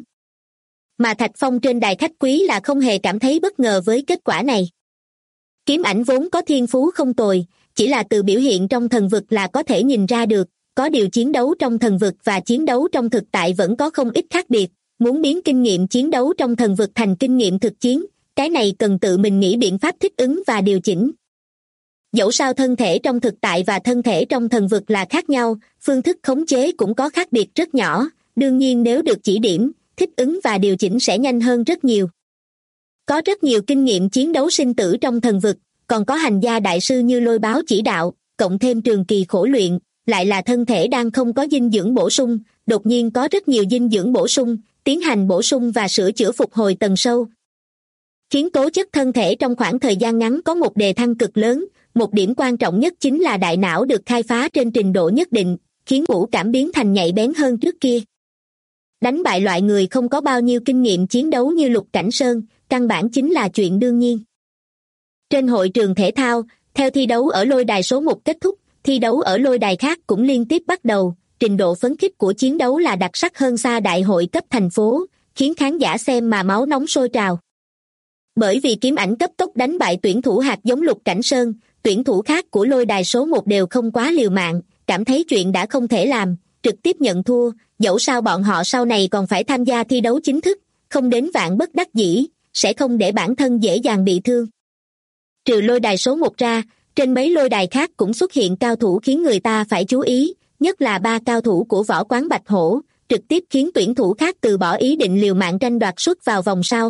B: Mà Thạch Phong trên đài khách quý là không hề cảm thấy bất ngờ với kết quả này. Kiếm Ảnh vốn có thiên phú không tồi, chỉ là từ biểu hiện trong thần vực là có thể nhìn ra được, có điều chiến đấu trong thần vực và chiến đấu trong thực tại vẫn có không ít khác biệt, muốn biến kinh nghiệm chiến đấu trong thần vực thành kinh nghiệm thực chiến, cái này cần tự mình nghĩ biện pháp thích ứng và điều chỉnh. Dẫu sao thân thể trong thực tại và thân thể trong thần vực là khác nhau, phương thức khống chế cũng có khác biệt rất nhỏ, đương nhiên nếu được chỉ điểm, thích ứng và điều chỉnh sẽ nhanh hơn rất nhiều. Có rất nhiều kinh nghiệm chiến đấu sinh tử trong thần vực, còn có hành gia đại sư như Lôi Báo chỉ đạo, cộng thêm trường kỳ khổ luyện, lại là thân thể đang không có dinh dưỡng bổ sung, đột nhiên có rất nhiều dinh dưỡng bổ sung, tiến hành bổ sung và sửa chữa phục hồi tầng sâu, khiến tố chất thân thể trong khoảng thời gian ngắn có một đề thăng cực lớn. Một điểm quan trọng nhất chính là đại não được khai phá trên trình độ nhất định, khiến ngũ cảm biến thành nhạy bén hơn trước kia. Đánh bại loại người không có bao nhiêu kinh nghiệm chiến đấu như Lục Cảnh Sơn, căn bản chính là chuyện đương nhiên. Trên hội trường thể thao, theo thi đấu ở lôi đài số 1 kết thúc, thi đấu ở lôi đài khác cũng liên tiếp bắt đầu, trình độ phấn khích của chiến đấu là đặc sắc hơn xa đại hội cấp thành phố, khiến khán giả xem mà máu nóng sôi trào. Bởi vì kiếm ảnh cấp tốc đánh bại tuyển thủ hạt giống Lục Cảnh Sơn, tuyển thủ khác của lôi đài số 1 đều không quá liều mạng, cảm thấy chuyện đã không thể làm, trực tiếp nhận thua, dẫu sao bọn họ sau này còn phải tham gia thi đấu chính thức, không đến vạn bất đắc dĩ, sẽ không để bản thân dễ dàng bị thương. Trừ lôi đài số 1 ra, trên mấy lôi đài khác cũng xuất hiện cao thủ khiến người ta phải chú ý, nhất là 3 cao thủ của võ quán Bạch Hổ, trực tiếp khiến tuyển thủ khác từ bỏ ý định liều mạng tranh đoạt suất vào vòng sau.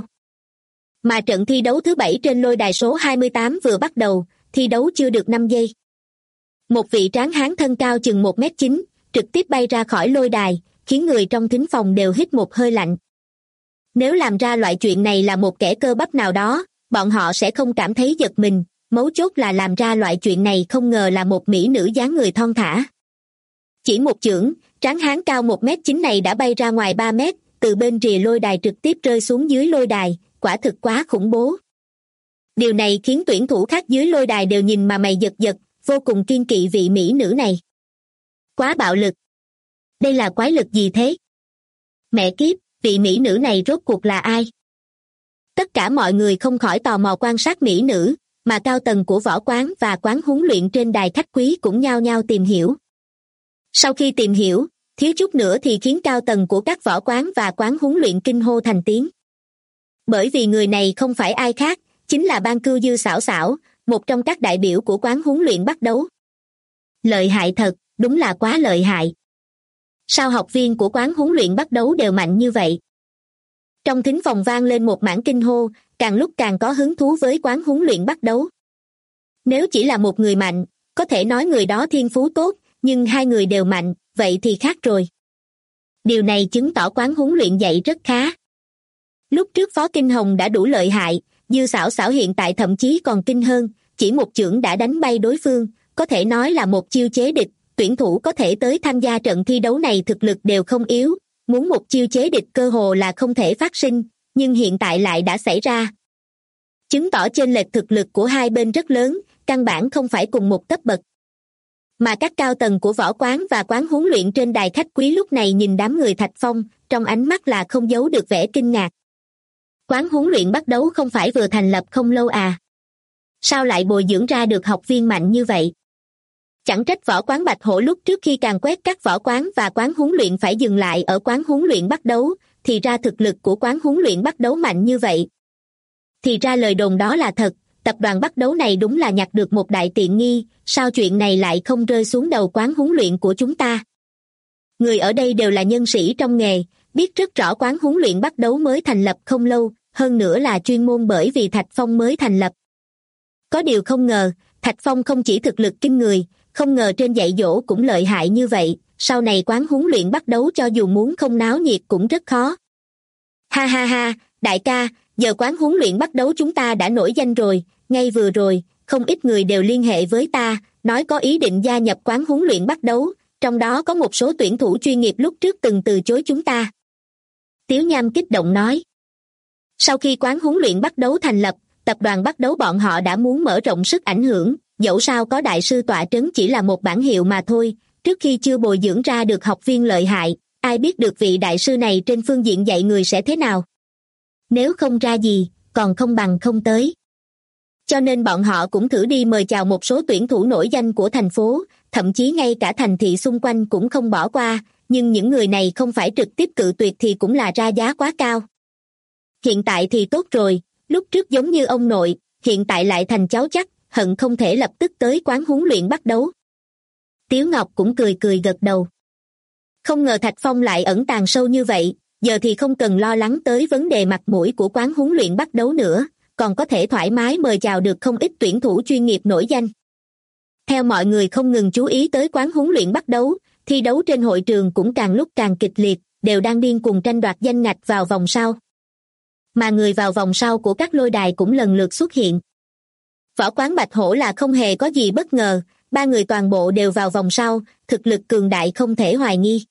B: Mà trận thi đấu thứ 7 trên lôi đài số 28 vừa bắt đầu, thi đấu chưa được 5 giây. Một vị tráng hán thân cao chừng 1m9, trực tiếp bay ra khỏi lôi đài, khiến người trong thính phòng đều hít một hơi lạnh. Nếu làm ra loại chuyện này là một kẻ cơ bắp nào đó, bọn họ sẽ không cảm thấy giật mình, mấu chốt là làm ra loại chuyện này không ngờ là một mỹ nữ dáng người thon thả. Chỉ một chưởng, tráng hán cao 1m9 này đã bay ra ngoài 3 mét, từ bên rìa lôi đài trực tiếp rơi xuống dưới lôi đài, quả thực quá khủng bố. Điều này khiến tuyển thủ khác dưới lôi đài đều nhìn mà mày giật giật, vô cùng kiêng kỵ vị mỹ nữ này. Quá bạo lực. Đây là quái lực gì thế? Mẹ kiếp, vị mỹ nữ này rốt cuộc là ai? Tất cả mọi người không khỏi tò mò quan sát mỹ nữ, mà cao tầng của võ quán và quán huấn luyện trên đài khách quý cũng nhao nhao tìm hiểu. Sau khi tìm hiểu, thiếu chút nữa thì khiến cao tầng của các võ quán và quán huấn luyện kinh hô thành tiếng. Bởi vì người này không phải ai khác, chính là Ban Cưu Dư Xảo Xảo, một trong các đại biểu của quán huấn luyện bắt đấu. Lợi hại thật, đúng là quá lợi hại. Sao học viên của quán huấn luyện bắt đấu đều mạnh như vậy? Trong thính phòng vang lên một mảng kinh hô, càng lúc càng có hứng thú với quán huấn luyện bắt đấu. Nếu chỉ là một người mạnh, có thể nói người đó thiên phú tốt, nhưng 2 người đều mạnh, vậy thì khác rồi. Điều này chứng tỏ quán huấn luyện dạy rất khá. Lúc trước Phó Kinh Hồng đã đủ lợi hại, Dư Xảo Xảo hiện tại thậm chí còn kinh hơn, chỉ một chưởng đã đánh bay đối phương, có thể nói là một chiêu chế địch. Tuyển thủ có thể tới tham gia trận thi đấu này thực lực đều không yếu, muốn một chiêu chế địch cơ hồ là không thể phát sinh, nhưng hiện tại lại đã xảy ra. Chứng tỏ chênh lệch thực lực của hai bên rất lớn, căn bản không phải cùng một cấp bậc. Mà các cao tầng của võ quán và quán huấn luyện trên đài khách quý lúc này nhìn đám người Thạch Phong, trong ánh mắt là không giấu được vẻ kinh ngạc. Quán huấn luyện bắt đấu không phải vừa thành lập không lâu à? Sao lại bồi dưỡng ra được học viên mạnh như vậy? Chẳng trách võ quán Bạch Hổ lúc trước khi càn quét các võ quán và quán huấn luyện phải dừng lại ở quán huấn luyện bắt đấu, thì ra thực lực của quán huấn luyện bắt đấu mạnh như vậy. Thì ra lời đồn đó là thật, tập đoàn bắt đấu này đúng là nhặt được một đại tiện nghi, sao chuyện này lại không rơi xuống đầu quán huấn luyện của chúng ta? Người ở đây đều là nhân sĩ trong nghề, biết rất rõ quán huấn luyện bắt đấu mới thành lập không lâu, hơn nữa là chuyên môn bởi vì Thạch Phong mới thành lập. Có điều không ngờ, Thạch Phong không chỉ thực lực kinh người, không ngờ trên dạy dỗ cũng lợi hại như vậy, sau này quán huấn luyện bắt đấu cho dù muốn không náo nhiệt cũng rất khó. Ha ha ha, đại ca, giờ quán huấn luyện bắt đấu chúng ta đã nổi danh rồi, ngay vừa rồi, không ít người đều liên hệ với ta, nói có ý định gia nhập quán huấn luyện bắt đấu, trong đó có một số tuyển thủ chuyên nghiệp lúc trước từng từ chối chúng ta. Tiếu Nham kích động nói. Sau khi quán huấn luyện bắt đấu thành lập, tập đoàn bắt đấu bọn họ đã muốn mở rộng sức ảnh hưởng, dẫu sao có đại sư tọa trấn chỉ là một bản hiệu mà thôi, trước khi chưa bồi dưỡng ra được học viên lợi hại, ai biết được vị đại sư này trên phương diện dạy người sẽ thế nào. Nếu không ra gì, còn không bằng không tới. Cho nên bọn họ cũng thử đi mời chào một số tuyển thủ nổi danh của thành phố, thậm chí ngay cả thành thị xung quanh cũng không bỏ qua, nhưng những người này không phải trực tiếp cự tuyệt thì cũng là ra giá quá cao. Hiện tại thì tốt rồi, lúc trước giống như ông nội, hiện tại lại thành cháu chắc, hận không thể lập tức tới quán huấn luyện bắt đấu. Tiếu Ngọc cũng cười cười gật đầu. Không ngờ Thạch Phong lại ẩn tàng sâu như vậy, giờ thì không cần lo lắng tới vấn đề mặt mũi của quán huấn luyện bắt đấu nữa, còn có thể thoải mái mời chào được không ít tuyển thủ chuyên nghiệp nổi danh. Theo mọi người không ngừng chú ý tới quán huấn luyện bắt đấu, thi đấu trên hội trường cũng càng lúc càng kịch liệt, đều đang điên cuồng tranh đoạt danh ngạch vào vòng sau. Mà người vào vòng sau của các lôi đài cũng lần lượt xuất hiện. Võ quán Bạch Hổ là không hề có gì bất ngờ, ba người toàn bộ đều vào vòng sau, thực lực cường đại không thể hoài nghi.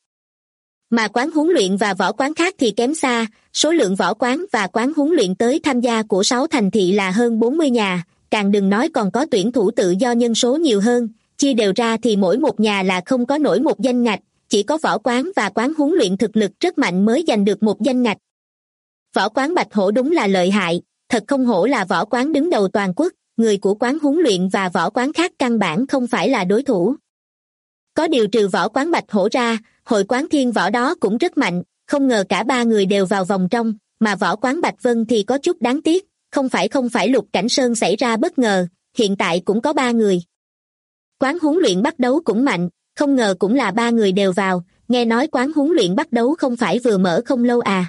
B: Mà quán huấn luyện và võ quán khác thì kém xa, số lượng võ quán và quán huấn luyện tới tham gia của 6 thành thị là hơn 40 nhà, càng đừng nói còn có tuyển thủ tự do nhân số nhiều hơn, chia đều ra thì mỗi một nhà là không có nổi một danh ngạch, chỉ có võ quán và quán huấn luyện thực lực rất mạnh mới giành được một danh ngạch. Võ quán Bạch Hổ đúng là lợi hại, thật không hổ là võ quán đứng đầu toàn quốc, người của quán huấn luyện và võ quán khác căn bản không phải là đối thủ. Có điều trừ võ quán Bạch Hổ ra, hội quán Thiên Võ đó cũng rất mạnh, không ngờ cả ba người đều vào vòng trong, mà võ quán Bạch Vân thì có chút đáng tiếc, không phải Lục Cảnh Sơn xảy ra bất ngờ, hiện tại cũng có 3 người. Quán huấn luyện bắt đấu cũng mạnh, không ngờ cũng là 3 người đều vào, nghe nói quán huấn luyện bắt đấu không phải vừa mở không lâu à.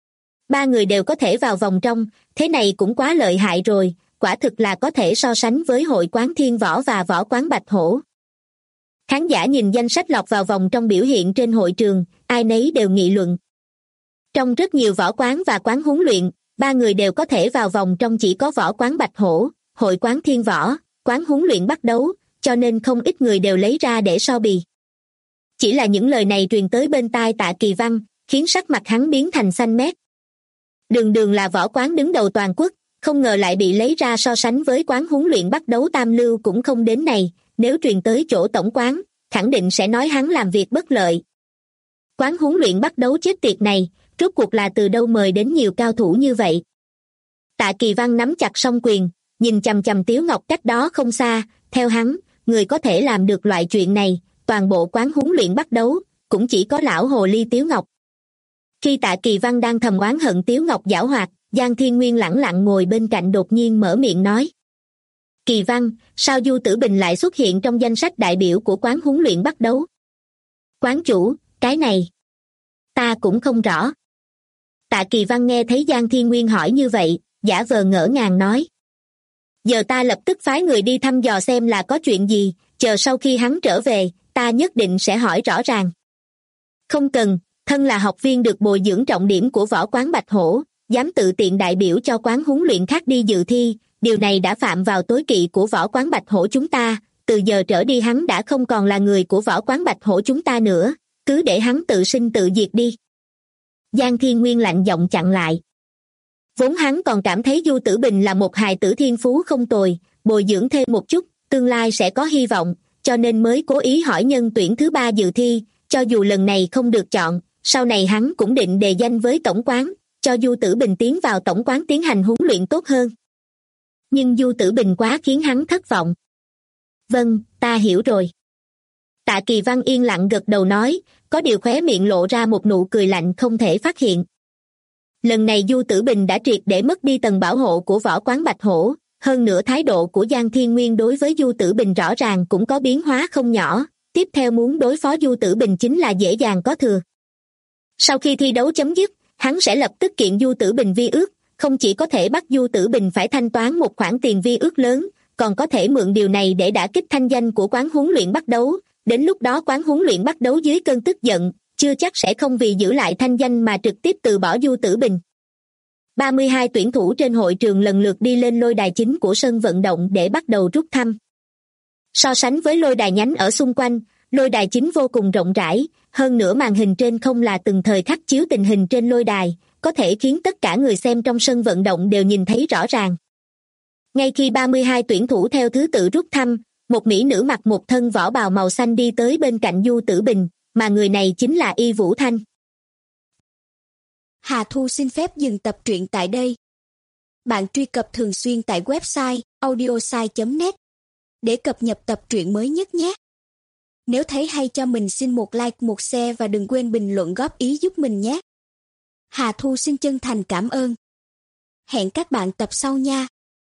B: 3 người đều có thể vào vòng trong, thế này cũng quá lợi hại rồi, quả thực là có thể so sánh với hội quán Thiên Võ và võ quán Bạch Hổ. Khán giả nhìn danh sách lọt vào vòng trong biểu hiện trên hội trường, ai nấy đều nghị luận. Trong rất nhiều võ quán và quán huấn luyện, 3 người đều có thể vào vòng trong, chỉ có võ quán Bạch Hổ, hội quán Thiên Võ, quán huấn luyện bắt đấu, cho nên không ít người đều lấy ra để so bì. Chỉ là những lời này truyền tới bên tai Tạ Kỳ Văn, khiến sắc mặt hắn biến thành xanh mét. Đường là võ quán đứng đầu toàn quốc, không ngờ lại bị lấy ra so sánh với quán huấn luyện bắt đấu tam lưu cũng không đến này, nếu truyền tới chỗ tổng quán, khẳng định sẽ nói hắn làm việc bất lợi. Quán huấn luyện bắt đấu chết tiệt này, rốt cuộc là từ đâu mời đến nhiều cao thủ như vậy? Tạ Kỳ Văn nắm chặt song quyền, nhìn chằm chằm Tiếu Ngọc cách đó không xa, theo hắn, người có thể làm được loại chuyện này, toàn bộ quán huấn luyện bắt đấu, cũng chỉ có lão hồ ly Tiếu Ngọc. Khi Tạ Kỳ Văn đang thầm oán hận Tiếu Ngọc giảo hoạt, Giang Thiên Nguyên lẳng lặng ngồi bên cạnh đột nhiên mở miệng nói. Kỳ Văn, sao Du Tử Bình lại xuất hiện trong danh sách đại biểu của quán huấn luyện bắt đấu? Quán chủ, cái này ta cũng không rõ. Tạ Kỳ Văn nghe thấy Giang Thiên Nguyên hỏi như vậy, giả vờ ngỡ ngàng nói. Giờ ta lập tức phái người đi thăm dò xem là có chuyện gì, chờ sau khi hắn trở về, ta nhất định sẽ hỏi rõ ràng. Không cần, thân là học viên được bồi dưỡng trọng điểm của võ quán Bạch Hổ, dám tự tiện đại biểu cho quán huấn luyện khác đi dự thi, điều này đã phạm vào tối kỵ của võ quán Bạch Hổ chúng ta, từ giờ trở đi hắn đã không còn là người của võ quán Bạch Hổ chúng ta nữa, cứ để hắn tự sinh tự diệt đi. Giang Thiên Nguyên lạnh giọng chặn lại. Vốn hắn còn cảm thấy Du Tử Bình là một hài tử thiên phú không tồi, bồi dưỡng thêm một chút, tương lai sẽ có hy vọng, cho nên mới cố ý hỏi nhân tuyển thứ 3 dự thi, cho dù lần này không được chọn, sau này hắn cũng định đề danh với tổng quán, cho Du Tử Bình tiến vào tổng quán tiến hành huấn luyện tốt hơn. Nhưng Du Tử Bình quá khiến hắn thất vọng. Vâng, ta hiểu rồi. Tạ Kỳ Văn yên lặng gật đầu nói, có điều khóe miệng lộ ra một nụ cười lạnh không thể phát hiện. Lần này Du Tử Bình đã triệt để mất đi tầng bảo hộ của võ quán Bạch Hổ, hơn nữa thái độ của Giang Thiên Nguyên đối với Du Tử Bình rõ ràng cũng có biến hóa không nhỏ, tiếp theo muốn đối phó Du Tử Bình chính là dễ dàng có thừa. Sau khi thi đấu chấm dứt, hắn sẽ lập tức kiện Du Tử Bình vi ước, không chỉ có thể bắt Du Tử Bình phải thanh toán một khoản tiền vi ước lớn, còn có thể mượn điều này để đả kích thanh danh của quán huấn luyện bắt đấu, đến lúc đó quán huấn luyện bắt đấu dưới cơn tức giận, chưa chắc sẽ không vì giữ lại thanh danh mà trực tiếp từ bỏ Du Tử Bình. 32 tuyển thủ trên hội trường lần lượt đi lên lôi đài chính của sân vận động để bắt đầu rút thăm. So sánh với lôi đài nhánh ở xung quanh, lôi đài chính vô cùng rộng rãi, hơn nữa màn hình trên không là từng thời khắc chiếu tình hình trên lôi đài, có thể khiến tất cả người xem trong sân vận động đều nhìn thấy rõ ràng. Ngay khi 32 tuyển thủ theo thứ tự rút thăm, một mỹ nữ mặc một thân võ bào màu xanh đi tới bên cạnh Du Tử Bình, mà người này chính là Y Vũ Thanh.
C: Hà Thu xin phép dừng tập truyện tại đây. Bạn truy cập thường xuyên tại website audiosai.net để cập nhật tập truyện mới nhất nhé. Nếu thấy hay cho mình xin một like, một share và đừng quên bình luận góp ý giúp mình nhé. Hà Thu xin chân thành cảm ơn. Hẹn các bạn tập sau nha.